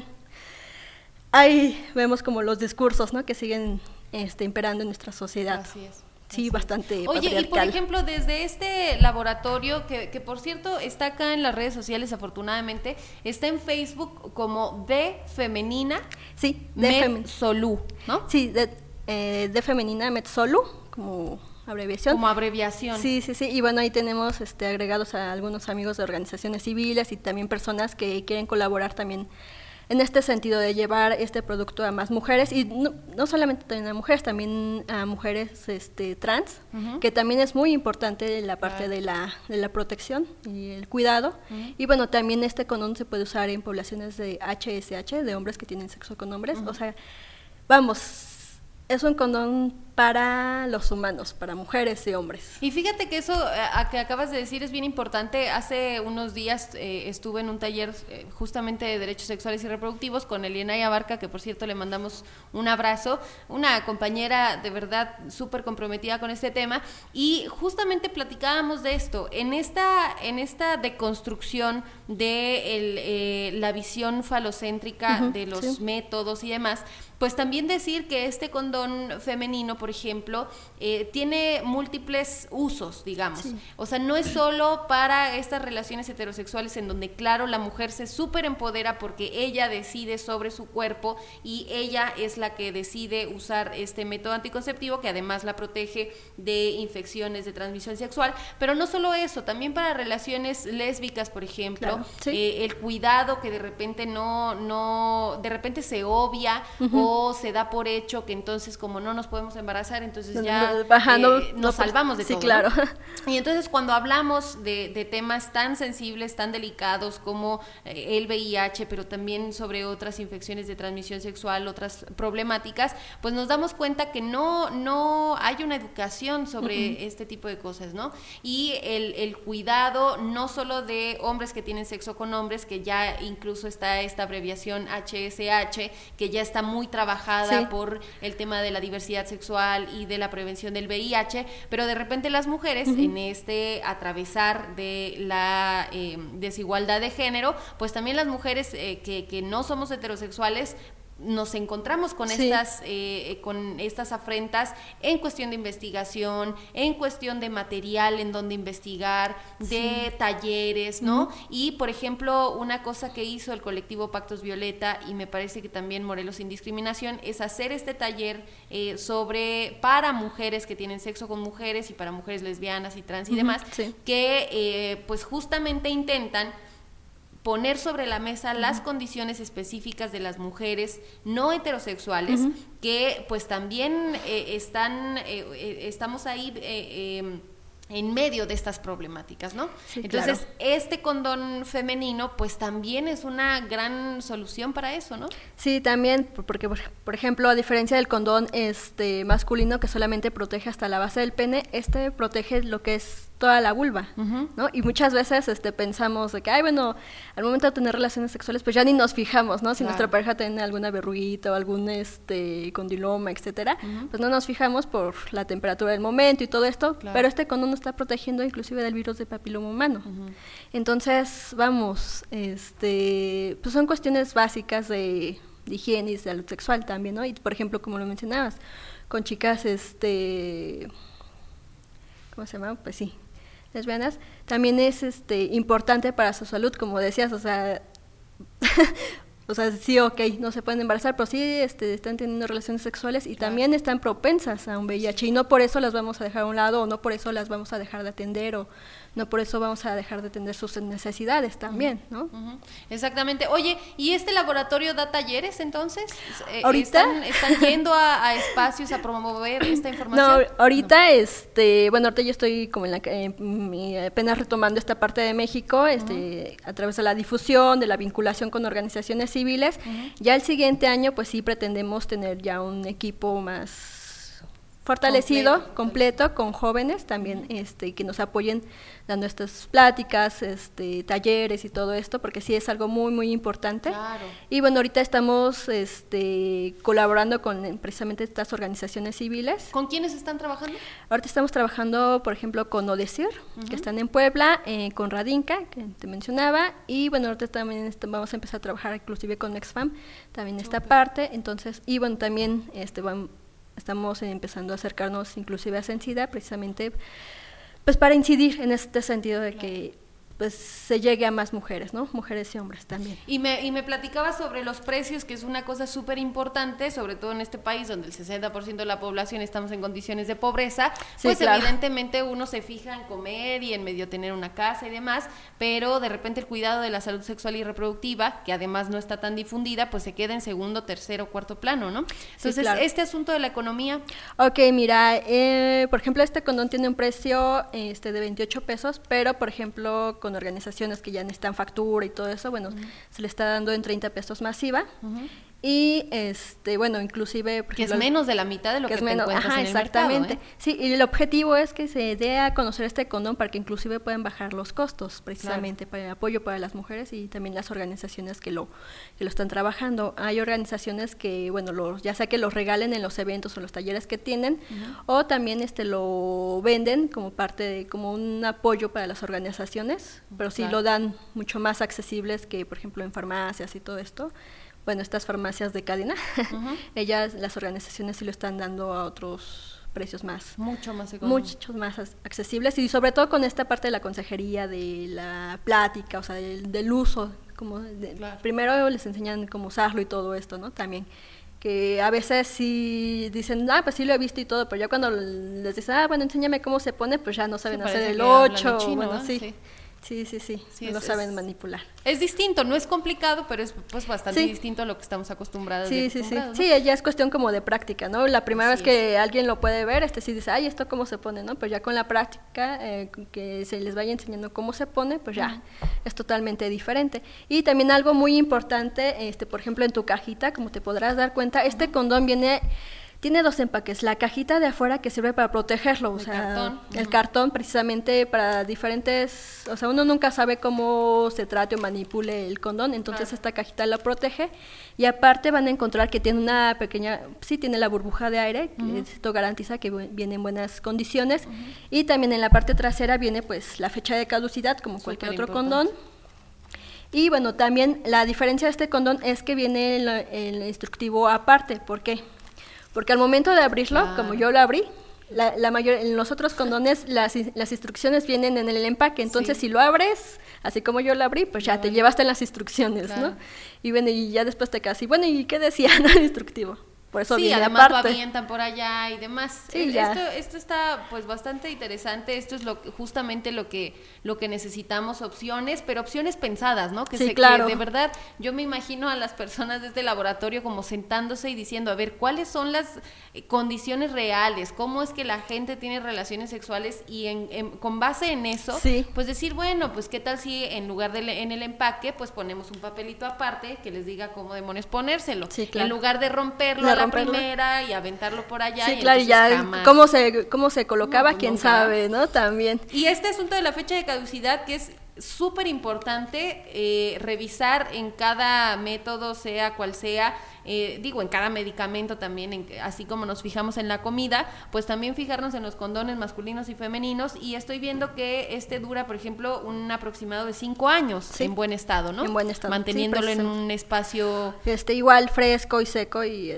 ahí vemos como los discursos, ¿no? Que siguen imperando en nuestra sociedad. Así es. Sí, bastante patriarcal. Oye, y por ejemplo, desde este laboratorio, que por cierto está acá en las redes sociales, afortunadamente, está en Facebook como De Femenina, sí, Med-Solú, ¿no? Sí, de Femenina Med-Solú, como abreviación. Como abreviación. Sí, y bueno, ahí tenemos agregados a algunos amigos de organizaciones civiles y también personas que quieren colaborar también en este sentido de llevar este producto a más mujeres, y no solamente también a mujeres, también a mujeres trans, que también es muy importante la parte de la protección y el cuidado. Y bueno, también este condón se puede usar en poblaciones de HSH, de hombres que tienen sexo con hombres. O sea, vamos, es un condón para los humanos, para mujeres y hombres. Y fíjate que eso que acabas de decir es bien importante. Hace unos días estuve en un taller justamente de derechos sexuales y reproductivos con Eliana Abarca, que por cierto le mandamos un abrazo, una compañera de verdad súper comprometida con este tema, y justamente platicábamos de esto, en esta deconstrucción de la visión falocéntrica de los métodos y demás. Pues también decir que este condón femenino, por ejemplo, tiene múltiples usos, digamos. Sí. O sea, no es solo para estas relaciones heterosexuales en donde, claro, la mujer se súper empodera porque ella decide sobre su cuerpo y ella es la que decide usar este método anticonceptivo, que además la protege de infecciones de transmisión sexual. Pero no solo eso, también para relaciones lésbicas, por ejemplo, claro, el cuidado que de repente de repente se obvia o se da por hecho que entonces como no nos podemos embarazar, entonces nos salvamos de todo. Claro. ¿No? Y entonces cuando hablamos de temas tan sensibles, tan delicados como el VIH, pero también sobre otras infecciones de transmisión sexual, otras problemáticas, pues nos damos cuenta que no hay una educación sobre este tipo de cosas, ¿no? Y el cuidado no solo de hombres que tienen sexo con hombres, que ya incluso está esta abreviación HSH, que ya está muy trabajada por el tema de la diversidad sexual y de la prevención del VIH, pero de repente las mujeres en este atravesar de la desigualdad de género, pues también las mujeres que no somos heterosexuales nos encontramos con estas afrentas en cuestión de investigación, en cuestión de material en donde investigar, de talleres, ¿no? Y, por ejemplo, una cosa que hizo el colectivo Pactos Violeta, y me parece que también Morelos Sin Discriminación, es hacer este taller para mujeres que tienen sexo con mujeres y para mujeres lesbianas y trans y demás, que pues justamente intentan poner sobre la mesa las condiciones específicas de las mujeres no heterosexuales que pues también estamos ahí en medio de estas problemáticas, ¿no? Sí, entonces, claro, este condón femenino pues también es una gran solución para eso, ¿no? Sí, también, porque por ejemplo, a diferencia del condón masculino que solamente protege hasta la base del pene, protege lo que es toda la vulva, ¿no? Y muchas veces pensamos de que, bueno, al momento de tener relaciones sexuales, pues ya ni nos fijamos, ¿no? Si nuestra pareja tiene alguna verruguita o algún condiloma, etcétera, pues no nos fijamos por la temperatura del momento y todo esto, pero este condón nos está protegiendo inclusive del virus de papiloma humano. Entonces, vamos, pues son cuestiones básicas de higiene y de salud sexual también, ¿no? Y por ejemplo, como lo mencionabas, con chicas, ¿cómo se llama? Pues sí, lesbianas, también es importante para su salud, como decías, o sea, sí, no se pueden embarazar, pero sí están teniendo relaciones sexuales y también están propensas a un VIH, y no por eso las vamos a dejar a un lado, o no por eso las vamos a dejar de atender, o no por eso vamos a dejar de atender sus necesidades también, ¿no? Exactamente. Oye, ¿y este laboratorio da talleres entonces? ¿Ahorita? ¿Están yendo a espacios a promover esta información? No, ahorita, ahorita yo estoy como apenas retomando esta parte de México, a través de la difusión, de la vinculación con organizaciones civiles. Ya el siguiente año, pues sí pretendemos tener ya un equipo más fortalecido, completo, con jóvenes también, que nos apoyen dando estas pláticas, talleres y todo esto, porque sí es algo muy, muy importante. Claro. Y bueno, ahorita estamos colaborando con precisamente estas organizaciones civiles. ¿Con quiénes están trabajando? Ahorita estamos trabajando, por ejemplo, con ODECIR, que están en Puebla, con Radinca, que te mencionaba, y bueno, ahorita también vamos a empezar a trabajar inclusive con Mexfam, también esta parte, entonces, y bueno, también estamos empezando a acercarnos inclusive a Sencida, precisamente pues para incidir en este sentido de que pues se llegue a más mujeres, ¿no? Mujeres y hombres también. Y me platicaba sobre los precios, que es una cosa súper importante, sobre todo en este país donde el 60% de la población estamos en condiciones de pobreza, pues claro, evidentemente uno se fija en comer y en medio tener una casa y demás, pero de repente el cuidado de la salud sexual y reproductiva, que además no está tan difundida, pues se queda en segundo, tercero, cuarto plano, ¿no? Entonces, claro, este asunto de la economía. Ok, mira, por ejemplo, este condón tiene un precio de 28 pesos, pero por ejemplo, con organizaciones que ya necesitan factura y todo eso, bueno, se le está dando en 30 pesos masiva. Y bueno, inclusive que es menos de la mitad de lo que te encuentras en el exactamente. mercado, ¿eh? Sí, y el objetivo es que se dé a conocer este condón para que inclusive puedan bajar los costos, precisamente para el apoyo para las mujeres y también las organizaciones que lo están trabajando. Hay organizaciones que, bueno, ya sea que los regalen en los eventos o los talleres que tienen, o también lo venden como parte como un apoyo para las organizaciones, pero sí lo dan mucho más accesibles que, por ejemplo, en farmacias y todo esto. Bueno, estas farmacias de cadena, las organizaciones sí lo están dando a otros precios mucho más accesibles, y sobre todo con esta parte de la consejería, de la plática, o sea, del uso, primero les enseñan cómo usarlo y todo esto, ¿no? También, que a veces sí dicen, pues sí lo he visto y todo, pero ya cuando les dicen, bueno, enséñame cómo se pone, pues ya no saben hacer el 8, bueno, sí. Sí, no saben manipular. Es distinto, no es complicado, pero es pues bastante distinto a lo que estamos acostumbrados. Sí, ya es cuestión como de práctica, ¿no? La primera vez que alguien lo puede ver, sí dice, ¿esto cómo se pone, no? Pero ya con la práctica, que se les vaya enseñando cómo se pone, pues ya es totalmente diferente. Y también algo muy importante, por ejemplo, en tu cajita, como te podrás dar cuenta, este condón tiene 2 empaques, la cajita de afuera que sirve para protegerlo, o sea, el cartón precisamente para diferentes, o sea, uno nunca sabe cómo se trate o manipule el condón, entonces esta cajita la protege, y aparte van a encontrar que tiene una pequeña, tiene la burbuja de aire, que esto garantiza que viene en buenas condiciones, y también en la parte trasera viene pues la fecha de caducidad, como cualquier otro condón. Y bueno, también la diferencia de este condón es que viene el instructivo aparte. ¿Por qué? Porque al momento de abrirlo, como yo lo abrí, en los otros condones las instrucciones vienen en el empaque, entonces si lo abres, así como yo lo abrí, pues ya te llevaste las instrucciones, ¿no? Y ya después te quedas, ¿y qué decía el instructivo? Por eso viene además aparte. Lo avientan por allá y demás. Esto está pues bastante interesante. Esto es justamente lo que necesitamos, opciones, pero opciones pensadas, ¿no? Que de verdad, yo me imagino a las personas de este laboratorio como sentándose y diciendo, a ver, ¿cuáles son las condiciones reales? ¿Cómo es que la gente tiene relaciones sexuales? Y con base en eso, pues decir, bueno, pues qué tal si en lugar en el empaque, pues ponemos un papelito aparte que les diga cómo demonios ponérselo. En lugar de romperlo la primera y aventarlo por allá. Y ya cómo se colocaba, quién sabe, ¿no? También. Y este asunto de la fecha de caducidad, que es súper importante revisar en cada método, sea cual sea, en cada medicamento también, así como nos fijamos en la comida, pues también fijarnos en los condones masculinos y femeninos, y estoy viendo que dura, por ejemplo, un aproximado de 5 años en buen estado, ¿no? En buen estado. Manteniéndolo en un espacio... igual fresco y seco y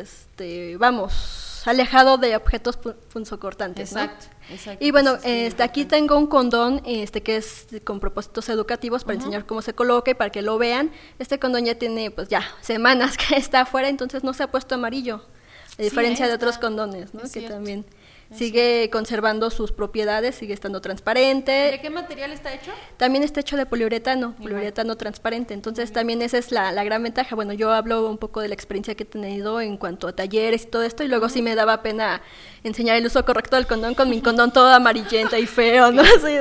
alejado de objetos punzocortantes, ¿no? Exacto. Y bueno, aquí tengo un condón que es con propósitos educativos para enseñar cómo se coloca y para que lo vean. Este condón ya tiene pues semanas que está afuera, entonces no se ha puesto amarillo, a diferencia de otros condones, ¿no? Que también sigue conservando sus propiedades, sigue estando transparente. ¿De qué material está hecho? También está hecho de poliuretano transparente, entonces también esa es la gran ventaja. Bueno, yo hablo un poco de la experiencia que he tenido en cuanto a talleres y todo esto, y luego sí me daba pena enseñar el uso correcto del condón con mi condón todo amarillento y feo, ¿no? Así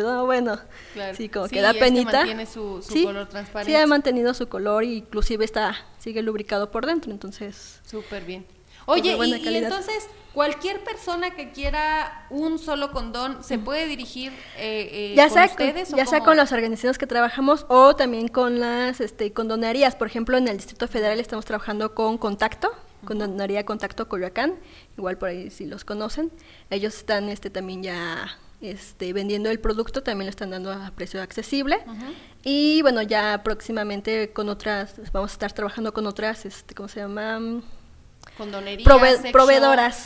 sí, como que da penita. Mantiene su color transparente. Sí, ha mantenido su color y inclusive sigue lubricado por dentro, entonces... Súper bien. Oye, y entonces, cualquier persona que quiera un solo condón, ¿se puede dirigir con ustedes? Ya sea con las organizaciones que trabajamos o también con las condonerías. Por ejemplo, en el Distrito Federal estamos trabajando con Contacto, Condonería Contacto Coyoacán, igual por ahí si los conocen. Ellos están también ya vendiendo el producto, también lo están dando a precio accesible. Y bueno, ya próximamente con otras, vamos a estar trabajando con otras, ¿cómo se llama? Condonerías, proveedoras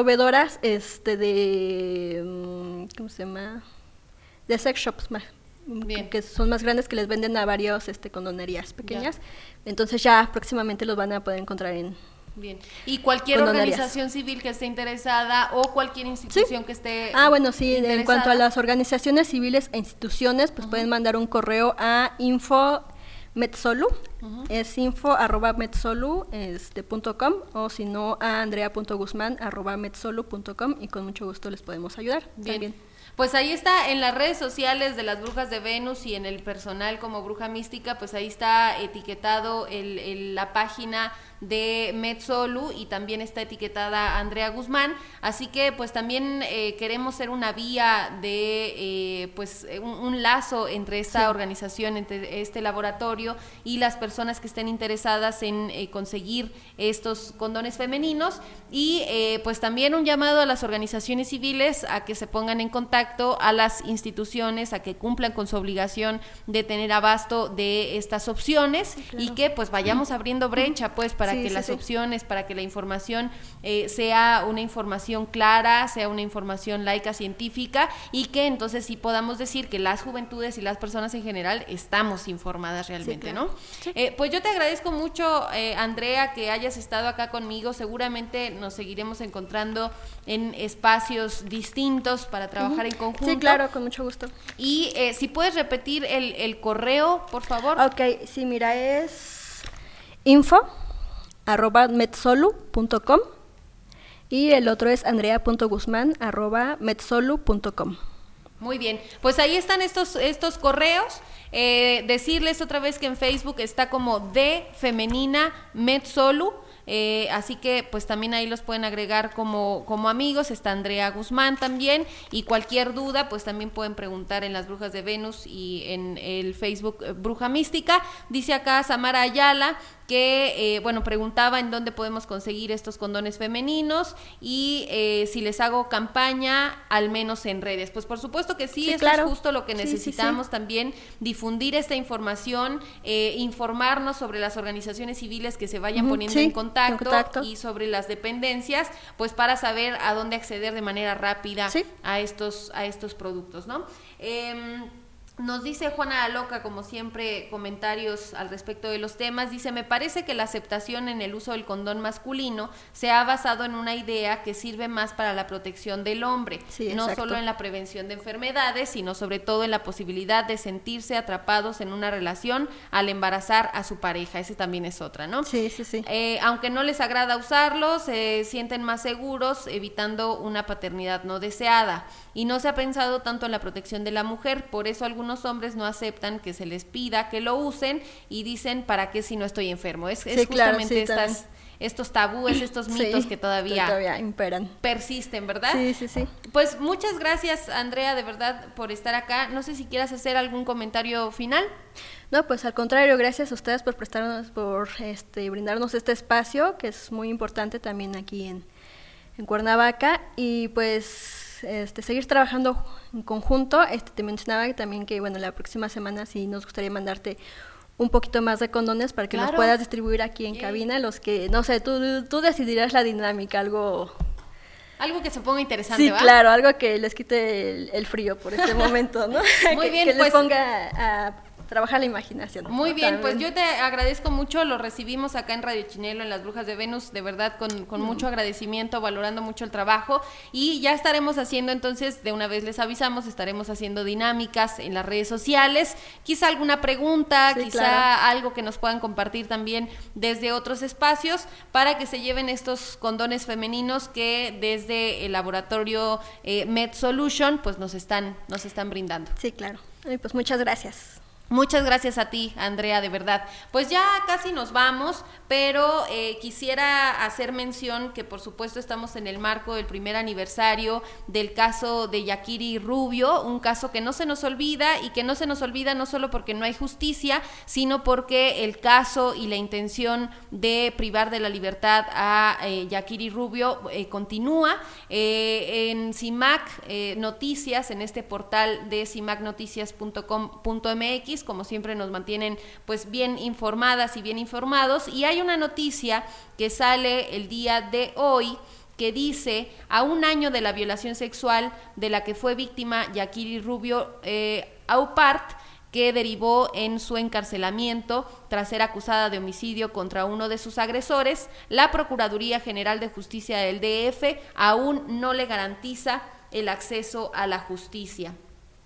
de ¿cómo se llama? De sex shops, que son más grandes, que les venden a varios condonerías pequeñas. Entonces ya próximamente los van a poder encontrar en... Bien. ¿Y cualquier organización civil que esté interesada o cualquier institución que esté interesada? En cuanto a las organizaciones civiles e instituciones, pues pueden mandar un correo a info@metsolu, es info@metsolu.com, o si no a andrea.guzman@metsolu.com, y con mucho gusto les podemos ayudar. Bien. También. Pues ahí está, en las redes sociales de las Brujas de Venus y en el personal como Bruja Mística, pues ahí está etiquetado la página de MedSolu y también está etiquetada Andrea Guzmán, así que pues también queremos ser una vía de pues un lazo entre esta organización, entre este laboratorio y las personas que estén interesadas en conseguir estos condones femeninos y pues también un llamado a las organizaciones civiles a que se pongan en contacto, a las instituciones a que cumplan con su obligación de tener abasto de estas opciones, y que pues vayamos abriendo brecha pues para que las opciones, para que la información sea una información clara, sea una información laica, científica, y que entonces sí podamos decir que las juventudes y las personas en general estamos informadas realmente, ¿no? Pues yo te agradezco mucho, Andrea, que hayas estado acá conmigo. Seguramente nos seguiremos encontrando en espacios distintos para trabajar en conjunto. Sí, claro, con mucho gusto. Y si puedes repetir el correo, por favor. Ok, sí, mira, es info@medsolu.com y el otro es andrea.guzman@medsolu.com. Muy bien, pues ahí están estos correos. Decirles otra vez que en Facebook está como de femenina MedSolu. Así que pues también ahí los pueden agregar como amigos. Está Andrea Guzmán también, y cualquier duda pues también pueden preguntar en las Brujas de Venus y en el Facebook Bruja Mística. Dice acá Samara Ayala que preguntaba en dónde podemos conseguir estos condones femeninos y si les hago campaña, al menos en redes. Pues por supuesto que sí, eso es justo lo que necesitamos, también difundir esta información, informarnos sobre las organizaciones civiles que se vayan poniendo en contacto y sobre las dependencias, pues para saber a dónde acceder de manera rápida a estos productos, ¿no? Nos dice Juana la Loca, como siempre, comentarios al respecto de los temas. Dice, me parece que la aceptación en el uso del condón masculino se ha basado en una idea que sirve más para la protección del hombre, no solo en la prevención de enfermedades, sino sobre todo en la posibilidad de sentirse atrapados en una relación al embarazar a su pareja. Ese también es otra, ¿no? Sí. Aunque no les agrada usarlos, se sienten más seguros evitando una paternidad no deseada. Y no se ha pensado tanto en la protección de la mujer, por eso algunos hombres no aceptan que se les pida que lo usen y dicen, ¿para qué si no estoy enfermo? Es justamente estos tabúes, estos mitos que todavía imperan, persisten, ¿verdad? Sí. Pues muchas gracias, Andrea, de verdad, por estar acá. No sé si quieras hacer algún comentario final. No, pues al contrario, gracias a ustedes por prestarnos, por brindarnos este espacio, que es muy importante también aquí en Cuernavaca, y pues seguir trabajando en conjunto. Te mencionaba también que la próxima semana sí nos gustaría mandarte un poquito más de condones para que los puedas distribuir aquí en cabina, los que, no sé, tú decidirás la dinámica, algo que se ponga interesante, sí, claro, algo que les quite el frío por este momento, ¿no? Muy bien, que les ponga a trabajar la imaginación. Muy bien, pues yo te agradezco mucho, lo recibimos acá en Radio Chinelo, en las Brujas de Venus, de verdad con mucho agradecimiento, valorando mucho el trabajo, y ya estaremos haciendo entonces, de una vez les avisamos, haciendo dinámicas en las redes sociales, quizá alguna pregunta, algo que nos puedan compartir también desde otros espacios, para que se lleven estos condones femeninos que desde el laboratorio MedSolution pues nos están brindando. Sí, claro. Pues muchas gracias. Muchas gracias a ti, Andrea, de verdad. Pues ya casi nos vamos, pero quisiera hacer mención que por supuesto estamos en el marco del primer aniversario del caso de Yakiri Rubio, un caso que no se nos olvida, y que no se nos olvida no solo porque no hay justicia, sino porque el caso y la intención de privar de la libertad a Yakiri Rubio continúa. En CIMAC Noticias, en este portal de cimacnoticias.com.mx, como siempre nos mantienen pues bien informadas y bien informados, y hay una noticia que sale el día de hoy que dice: a un año de la violación sexual de la que fue víctima Yakiri Rubio Aupart, que derivó en su encarcelamiento tras ser acusada de homicidio contra uno de sus agresores, la Procuraduría General de Justicia del DF aún no le garantiza el acceso a la justicia.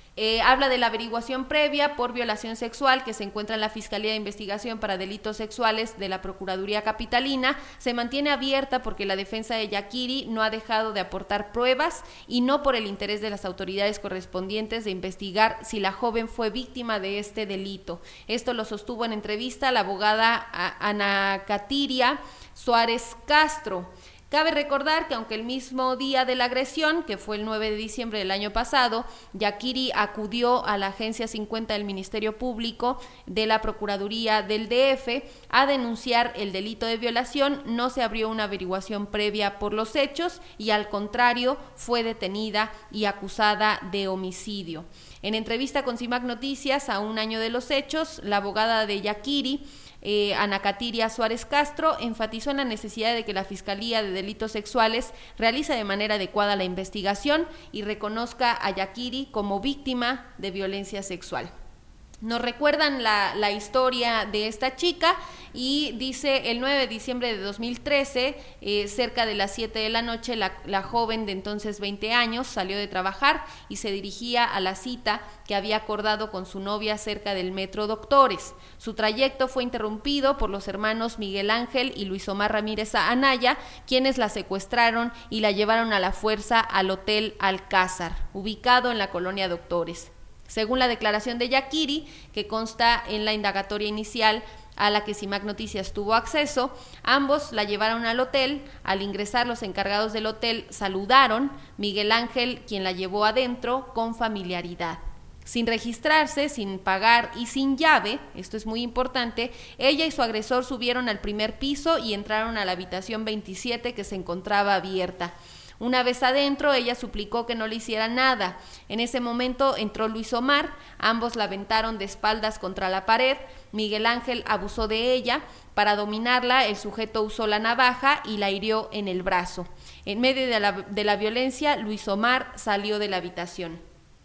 Habla de la averiguación previa por violación sexual que se encuentra en la Fiscalía de Investigación para Delitos Sexuales de la Procuraduría Capitalina. Se mantiene abierta porque la defensa de Yakiri no ha dejado de aportar pruebas y no por el interés de las autoridades correspondientes de investigar si la joven fue víctima de este delito. Esto lo sostuvo en entrevista la abogada Ana Catiria Suárez Castro. Cabe recordar que aunque el mismo día de la agresión, que fue el 9 de diciembre del año pasado, Yakiri acudió a la Agencia 50 del Ministerio Público de la Procuraduría del DF a denunciar el delito de violación, no se abrió una averiguación previa por los hechos y al contrario fue detenida y acusada de homicidio. En entrevista con CIMAC Noticias a un año de los hechos, la abogada de Yakiri, Ana Catiria Suárez Castro, enfatizó en la necesidad de que la Fiscalía de Delitos Sexuales realice de manera adecuada la investigación y reconozca a Yakiri como víctima de violencia sexual. Nos recuerdan la historia de esta chica y dice: el 9 de diciembre de 2013, cerca de las 7 de la noche, la joven de entonces 20 años salió de trabajar y se dirigía a la cita que había acordado con su novia cerca del Metro Doctores. Su trayecto fue interrumpido por los hermanos Miguel Ángel y Luis Omar Ramírez Anaya, quienes la secuestraron y la llevaron a la fuerza al Hotel Alcázar, ubicado en la colonia Doctores. Según la declaración de Yakiri, que consta en la indagatoria inicial a la que CIMAC Noticias tuvo acceso, ambos la llevaron al hotel. Al ingresar, los encargados del hotel saludaron, Miguel Ángel, quien la llevó adentro, con familiaridad. Sin registrarse, sin pagar y sin llave, esto es muy importante, ella y su agresor subieron al primer piso y entraron a la habitación 27 que se encontraba abierta. Una vez adentro, ella suplicó que no le hiciera nada. En ese momento entró Luis Omar, ambos la aventaron de espaldas contra la pared. Miguel Ángel abusó de ella. Para dominarla, el sujeto usó la navaja y la hirió en el brazo. En medio de la violencia, Luis Omar salió de la habitación.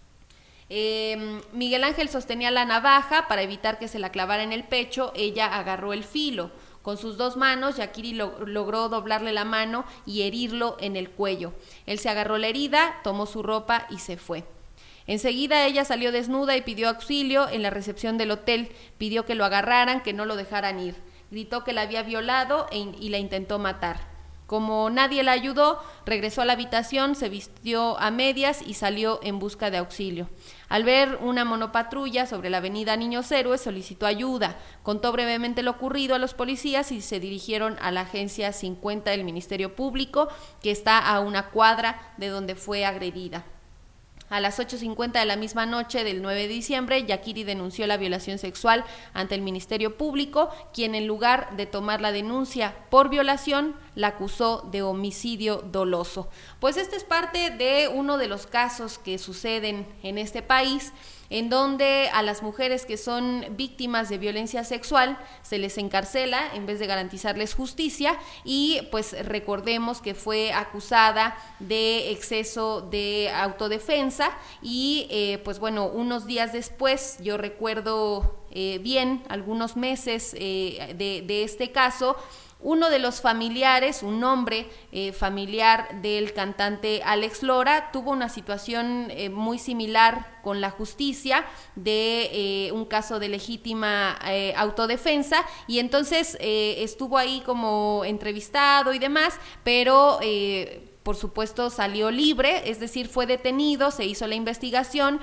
Miguel Ángel sostenía la navaja para evitar que se la clavara en el pecho. Ella agarró el filo. Con sus dos manos, Yakiri logró doblarle la mano y herirlo en el cuello. Él se agarró la herida, tomó su ropa y se fue. Enseguida ella salió desnuda y pidió auxilio en la recepción del hotel. Pidió que lo agarraran, que no lo dejaran ir. Gritó que la había violado y la intentó matar. Como nadie la ayudó, regresó a la habitación, se vistió a medias y salió en busca de auxilio. Al ver una monopatrulla sobre la avenida Niños Héroes, solicitó ayuda. Contó brevemente lo ocurrido a los policías y se dirigieron a la Agencia 50 del Ministerio Público, que está a una cuadra de donde fue agredida. A las 8:50 de la misma noche del 9 de diciembre, Yakiri denunció la violación sexual ante el Ministerio Público, quien en lugar de tomar la denuncia por violación, la acusó de homicidio doloso. Pues este es parte de uno de los casos que suceden en este país, en donde a las mujeres que son víctimas de violencia sexual se les encarcela en vez de garantizarles justicia, y pues recordemos que fue acusada de exceso de autodefensa y pues bueno, unos días después, yo recuerdo bien, algunos meses de este caso, uno de los familiares, un hombre familiar del cantante Alex Lora, tuvo una situación muy similar con la justicia de un caso de legítima autodefensa, y entonces estuvo ahí como entrevistado y demás, pero por supuesto salió libre, es decir, fue detenido, se hizo la investigación,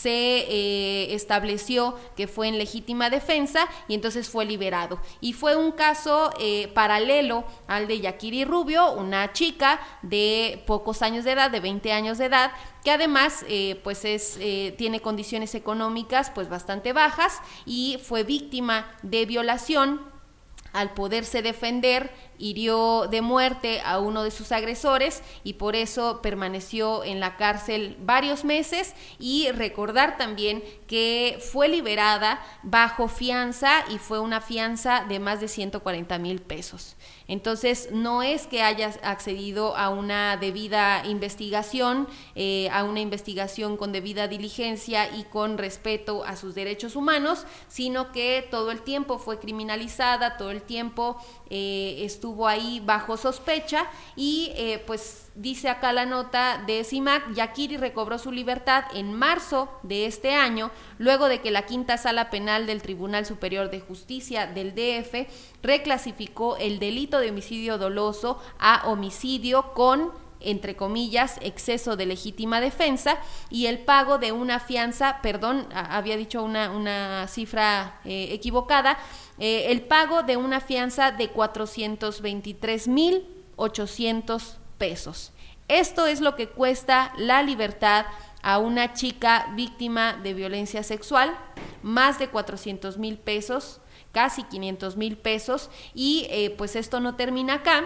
se estableció que fue en legítima defensa y entonces fue liberado. Y fue un caso paralelo al de Yakiri Rubio, una chica de pocos años de edad, de 20 años de edad, que además pues tiene condiciones económicas pues bastante bajas y fue víctima de violación. Al poderse defender, hirió de muerte a uno de sus agresores y por eso permaneció en la cárcel varios meses. Y recordar también que fue liberada bajo fianza y fue una fianza de más de 140,000 pesos. Entonces no es que haya accedido a una debida investigación, a una investigación con debida diligencia y con respeto a sus derechos humanos, sino que todo el tiempo fue criminalizada, todo el tiempo estuvo estuvo ahí bajo sospecha y pues dice acá la nota de CIMAC, Yakiri recobró su libertad en marzo de este año, luego de que la Quinta Sala Penal del Tribunal Superior de Justicia del DF reclasificó el delito de homicidio doloso a homicidio con, entre comillas, exceso de legítima defensa y el pago de una fianza, perdón, había dicho una cifra equivocada, el pago de una fianza de 423,800 pesos. Esto es lo que cuesta la libertad a una chica víctima de violencia sexual, más de 400,000 pesos, casi 500,000 pesos, y pues esto no termina acá,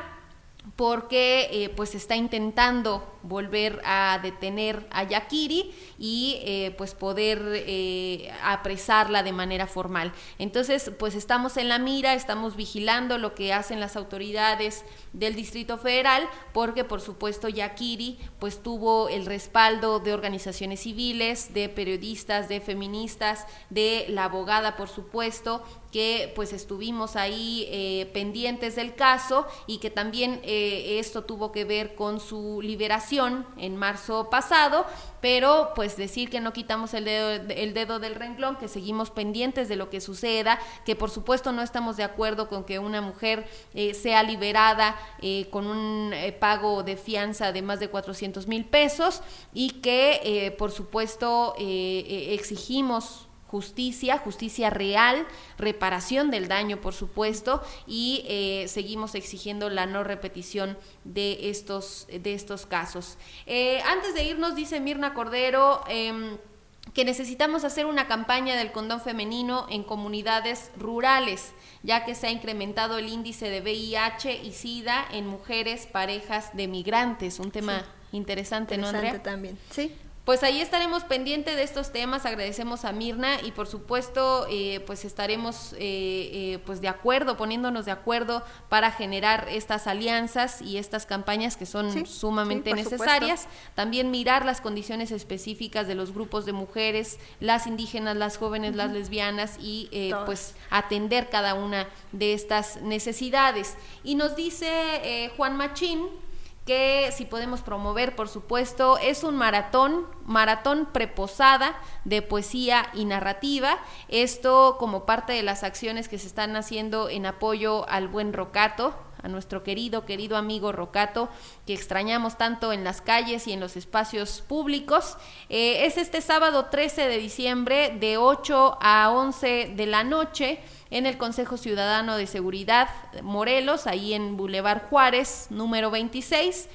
porque pues está intentando volver a detener a Yakiri y pues poder apresarla de manera formal. Entonces pues estamos en la mira, estamos vigilando lo que hacen las autoridades del Distrito Federal, porque por supuesto Yakiri pues tuvo el respaldo de organizaciones civiles, de periodistas, de feministas, de la abogada por supuesto, que pues estuvimos ahí pendientes del caso y que también esto tuvo que ver con su liberación en marzo pasado, pero pues decir que no quitamos el dedo del renglón, que seguimos pendientes de lo que suceda, que por supuesto no estamos de acuerdo con que una mujer sea liberada con un pago de fianza de más de 400,000 pesos y que por supuesto exigimos justicia real, reparación del daño, por supuesto, y seguimos exigiendo la no repetición de estos casos. Antes de irnos, dice Mirna Cordero, que necesitamos hacer una campaña del condón femenino en comunidades rurales, ya que se ha incrementado el índice de VIH y SIDA en mujeres, parejas de migrantes. Un tema interesante, ¿no, Andrea? También, sí. Pues ahí estaremos pendientes de estos temas, agradecemos a Mirna y por supuesto pues estaremos pues de acuerdo, poniéndonos de acuerdo para generar estas alianzas y estas campañas que son sumamente necesarias. Supuesto. También mirar las condiciones específicas de los grupos de mujeres, las indígenas, las jóvenes, las lesbianas y pues atender cada una de estas necesidades. Y nos dice Juan Machín que si podemos promover, por supuesto, es un maratón preposada de poesía y narrativa, esto como parte de las acciones que se están haciendo en apoyo al buen Rocato, a nuestro querido amigo Rocato, que extrañamos tanto en las calles y en los espacios públicos. Es este sábado 13 de diciembre de 8 a 11 de la noche, en el Consejo Ciudadano de Seguridad Morelos, ahí en Boulevard Juárez, número 26,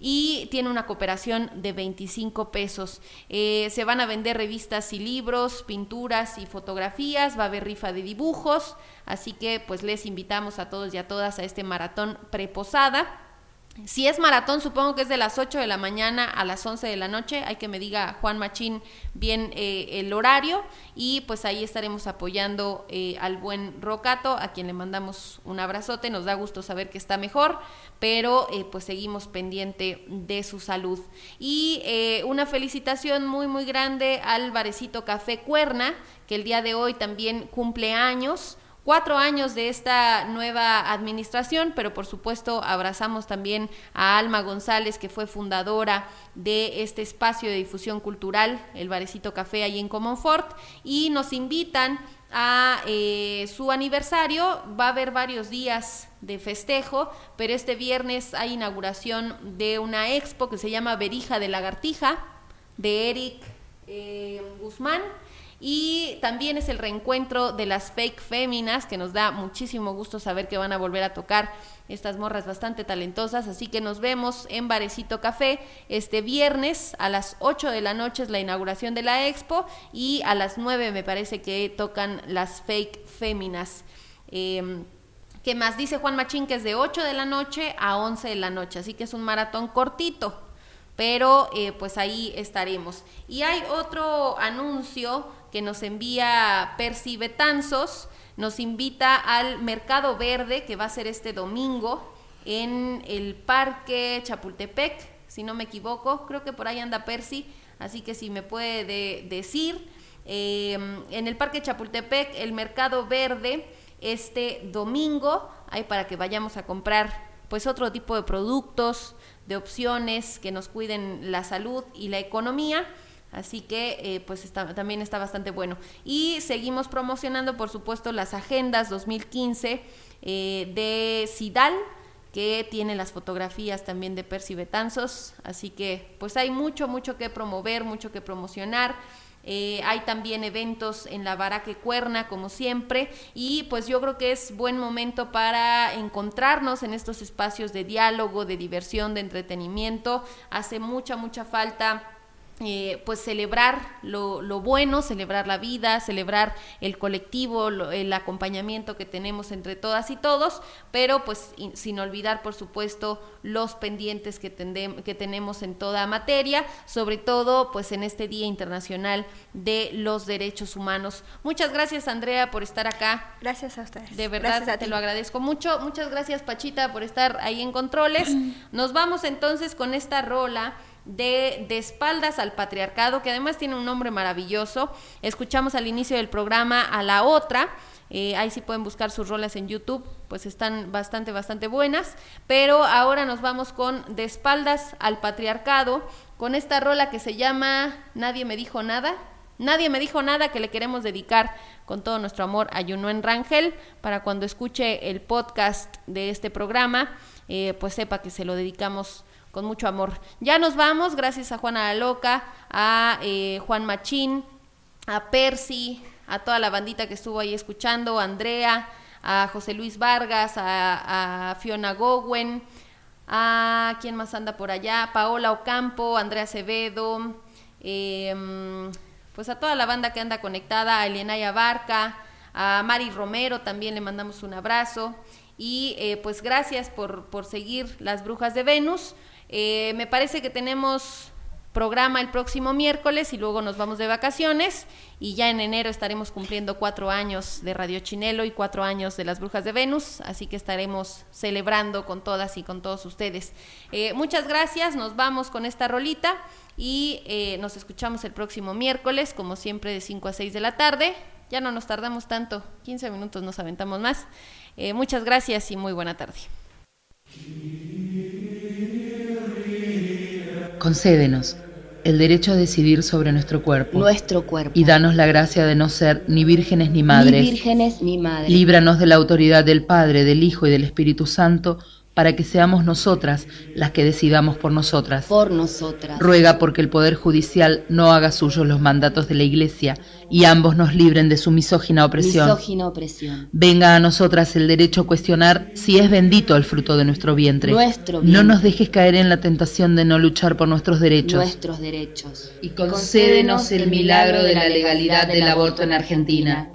y tiene una cooperación de 25 pesos. Se van a vender revistas y libros, pinturas y fotografías, va a haber rifa de dibujos, así que pues les invitamos a todos y a todas a este maratón preposada. Si es maratón, supongo que es de las 8 de la mañana a las 11 de la noche, hay que me diga Juan Machín bien el horario, y pues ahí estaremos apoyando al buen Rocato, a quien le mandamos un abrazote, nos da gusto saber que está mejor, pero pues seguimos pendiente de su salud. Y una felicitación muy muy grande al Barecito Café Cuerna, que el día de hoy también cumple años. 4 años de esta nueva administración, pero por supuesto abrazamos también a Alma González, que fue fundadora de este espacio de difusión cultural, el Barecito Café, ahí en Comonfort, y nos invitan a su aniversario. Va a haber varios días de festejo, pero este viernes hay inauguración de una expo que se llama Berija de Lagartija, de Eric Guzmán, y también es el reencuentro de las Fake Féminas, que nos da muchísimo gusto saber que van a volver a tocar estas morras bastante talentosas, así que nos vemos en Barecito Café este viernes a las 8 de la noche, es la inauguración de la expo, y a las 9 me parece que tocan las Fake Féminas. ¿Qué más? Dice Juan Machín que es de 8 de la noche a 11 de la noche, así que es un maratón cortito, pero pues ahí estaremos. Y hay otro anuncio que nos envía Percy Betanzos, nos invita al Mercado Verde, que va a ser este domingo en el Parque Chapultepec, si no me equivoco, creo que por ahí anda Percy, así que si me puede decir, en el Parque Chapultepec, el Mercado Verde, este domingo, ahí para que vayamos a comprar pues otro tipo de productos, de opciones que nos cuiden la salud y la economía. Así que pues también está bastante bueno. Y seguimos promocionando, por supuesto, las agendas 2015 de Cidal, que tiene las fotografías también de Percy Betanzos. Así que pues hay mucho que promover, mucho que promocionar. Hay también eventos en la Baraque Cuerna, como siempre, y pues yo creo que es buen momento para encontrarnos en estos espacios de diálogo, de diversión, de entretenimiento. Hace mucha falta pues celebrar lo bueno, celebrar la vida, celebrar el colectivo, el acompañamiento que tenemos entre todas y todos, pero pues sin olvidar, por supuesto, los pendientes que tenemos en toda materia, sobre todo pues en este Día Internacional de los Derechos Humanos. Muchas gracias, Andrea, por estar acá. Gracias a ustedes. De verdad, te lo agradezco mucho. Muchas gracias, Pachita, por estar ahí en controles. Nos vamos entonces con esta rola de espaldas al patriarcado, que además tiene un nombre maravilloso. Escuchamos al inicio del programa a La Otra. Ahí sí pueden buscar sus rolas en YouTube, pues están bastante buenas. Pero ahora nos vamos con De espaldas al patriarcado, con esta rola que se llama Nadie me dijo nada. Nadie me dijo nada, que le queremos dedicar con todo nuestro amor a Yunuen Rangel, para cuando escuche el podcast de este programa, pues sepa que se lo dedicamos con mucho amor. Ya nos vamos, gracias a Juana la Loca, a Juan Machín, a Percy, a toda la bandita que estuvo ahí escuchando, a Andrea, a José Luis Vargas, a Fiona Gowen, a quién más anda por allá, Paola Ocampo, Andrea Acevedo, pues a toda la banda que anda conectada, a Elianaya Barca, a Mari Romero también le mandamos un abrazo, y pues gracias por seguir Las Brujas de Venus. Me parece que tenemos programa el próximo miércoles y luego nos vamos de vacaciones, y ya en enero estaremos cumpliendo 4 años de Radio Chinelo y 4 años de Las Brujas de Venus, así que estaremos celebrando con todas y con todos ustedes. Muchas gracias, nos vamos con esta rolita y nos escuchamos el próximo miércoles, como siempre, de 5 a 6 de la tarde. Ya no nos tardamos tanto, 15 minutos nos aventamos más. Muchas gracias y muy buena tarde. Concédenos el derecho a decidir sobre nuestro cuerpo, y danos la gracia de no ser ni vírgenes ni madres. Líbranos de la autoridad del Padre, del Hijo y del Espíritu Santo, para que seamos nosotras las que decidamos por nosotras. Ruega porque el Poder Judicial no haga suyos los mandatos de la Iglesia y ambos nos libren de su misógina opresión. Venga a nosotras el derecho a cuestionar si es bendito el fruto de nuestro vientre. No nos dejes caer en la tentación de no luchar por nuestros derechos. Y concédenos el milagro de la legalidad del aborto en Argentina.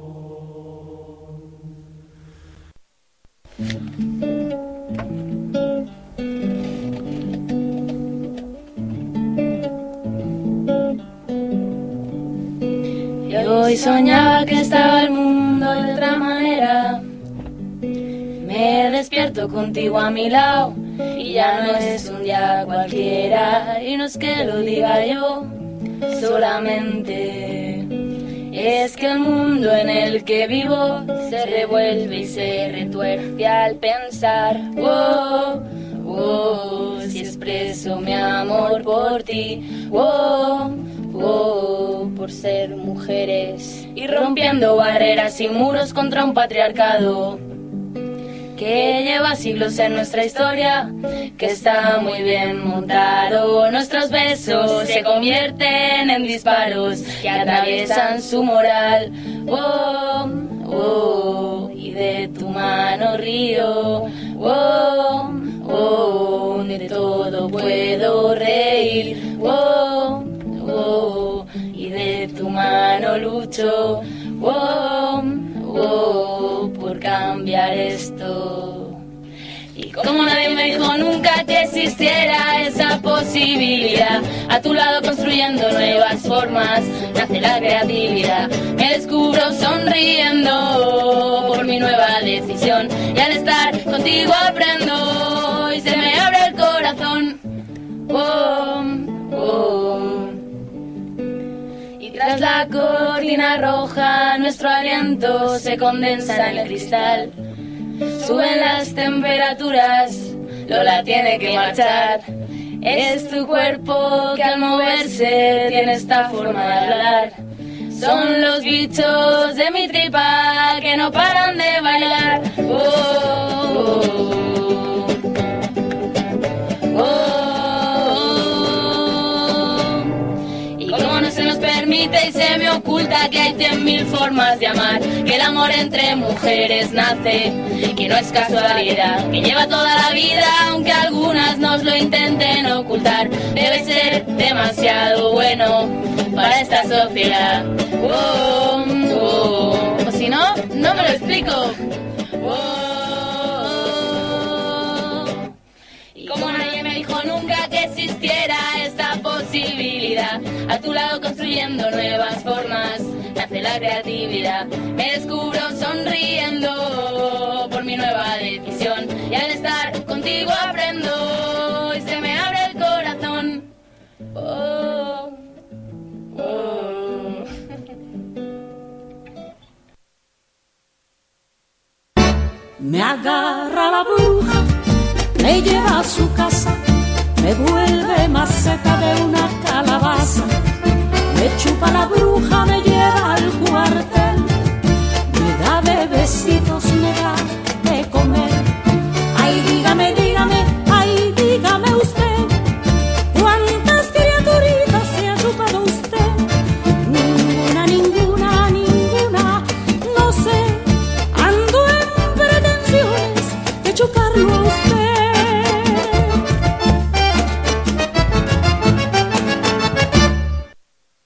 Hoy soñaba que estaba el mundo de otra manera. Me despierto contigo a mi lado y ya no es un día cualquiera. Y no es que lo diga yo solamente, es que el mundo en el que vivo se revuelve y se retuerce al pensar. Oh, oh, si expreso mi amor por ti. Oh, oh, por ser mujeres y rompiendo barreras y muros contra un patriarcado que lleva siglos en nuestra historia, que está muy bien montado. Nuestros besos se convierten en disparos que atraviesan su moral. Oh, oh, y de tu mano río. Oh, oh, de todo puedo reír. Oh, oh, y de tu mano lucho. Oh, oh, por cambiar esto. Y como nadie me dijo nunca que existiera esa posibilidad, a tu lado construyendo nuevas formas nace la creatividad. Me descubro sonriendo por mi nueva decisión, y al estar contigo aprendo y se me abre el corazón. Oh, oh. Y tras la cortina roja nuestro aliento se condensa en el cristal. Suben las temperaturas Lola tiene que marchar. Es tu cuerpo que al moverse tiene esta forma de hablar. Son los bichos de mi tripa que no paran de bailar. Y como no se nos permite y se me oculta que hay 100.000 formas de amar, que el amor entre mujeres nace, que no es casualidad, que lleva toda la vida aunque algunas nos lo intenten ocultar. Debe ser demasiado bueno para esta sociedad. O si no, no me lo explico. Y como nadie me dijo nunca que existiera esta posibilidad, a tu lado construyendo nuevas formas nace la creatividad. Me descubro sonriendo por mi nueva decisión, y al estar contigo aprendo y se me abre el corazón. Me agarra la bruja, me lleva a su casa, me vuelve más seca de una calabaza. Me chupa la bruja, me lleva al cuartel, me da bebecitos, me da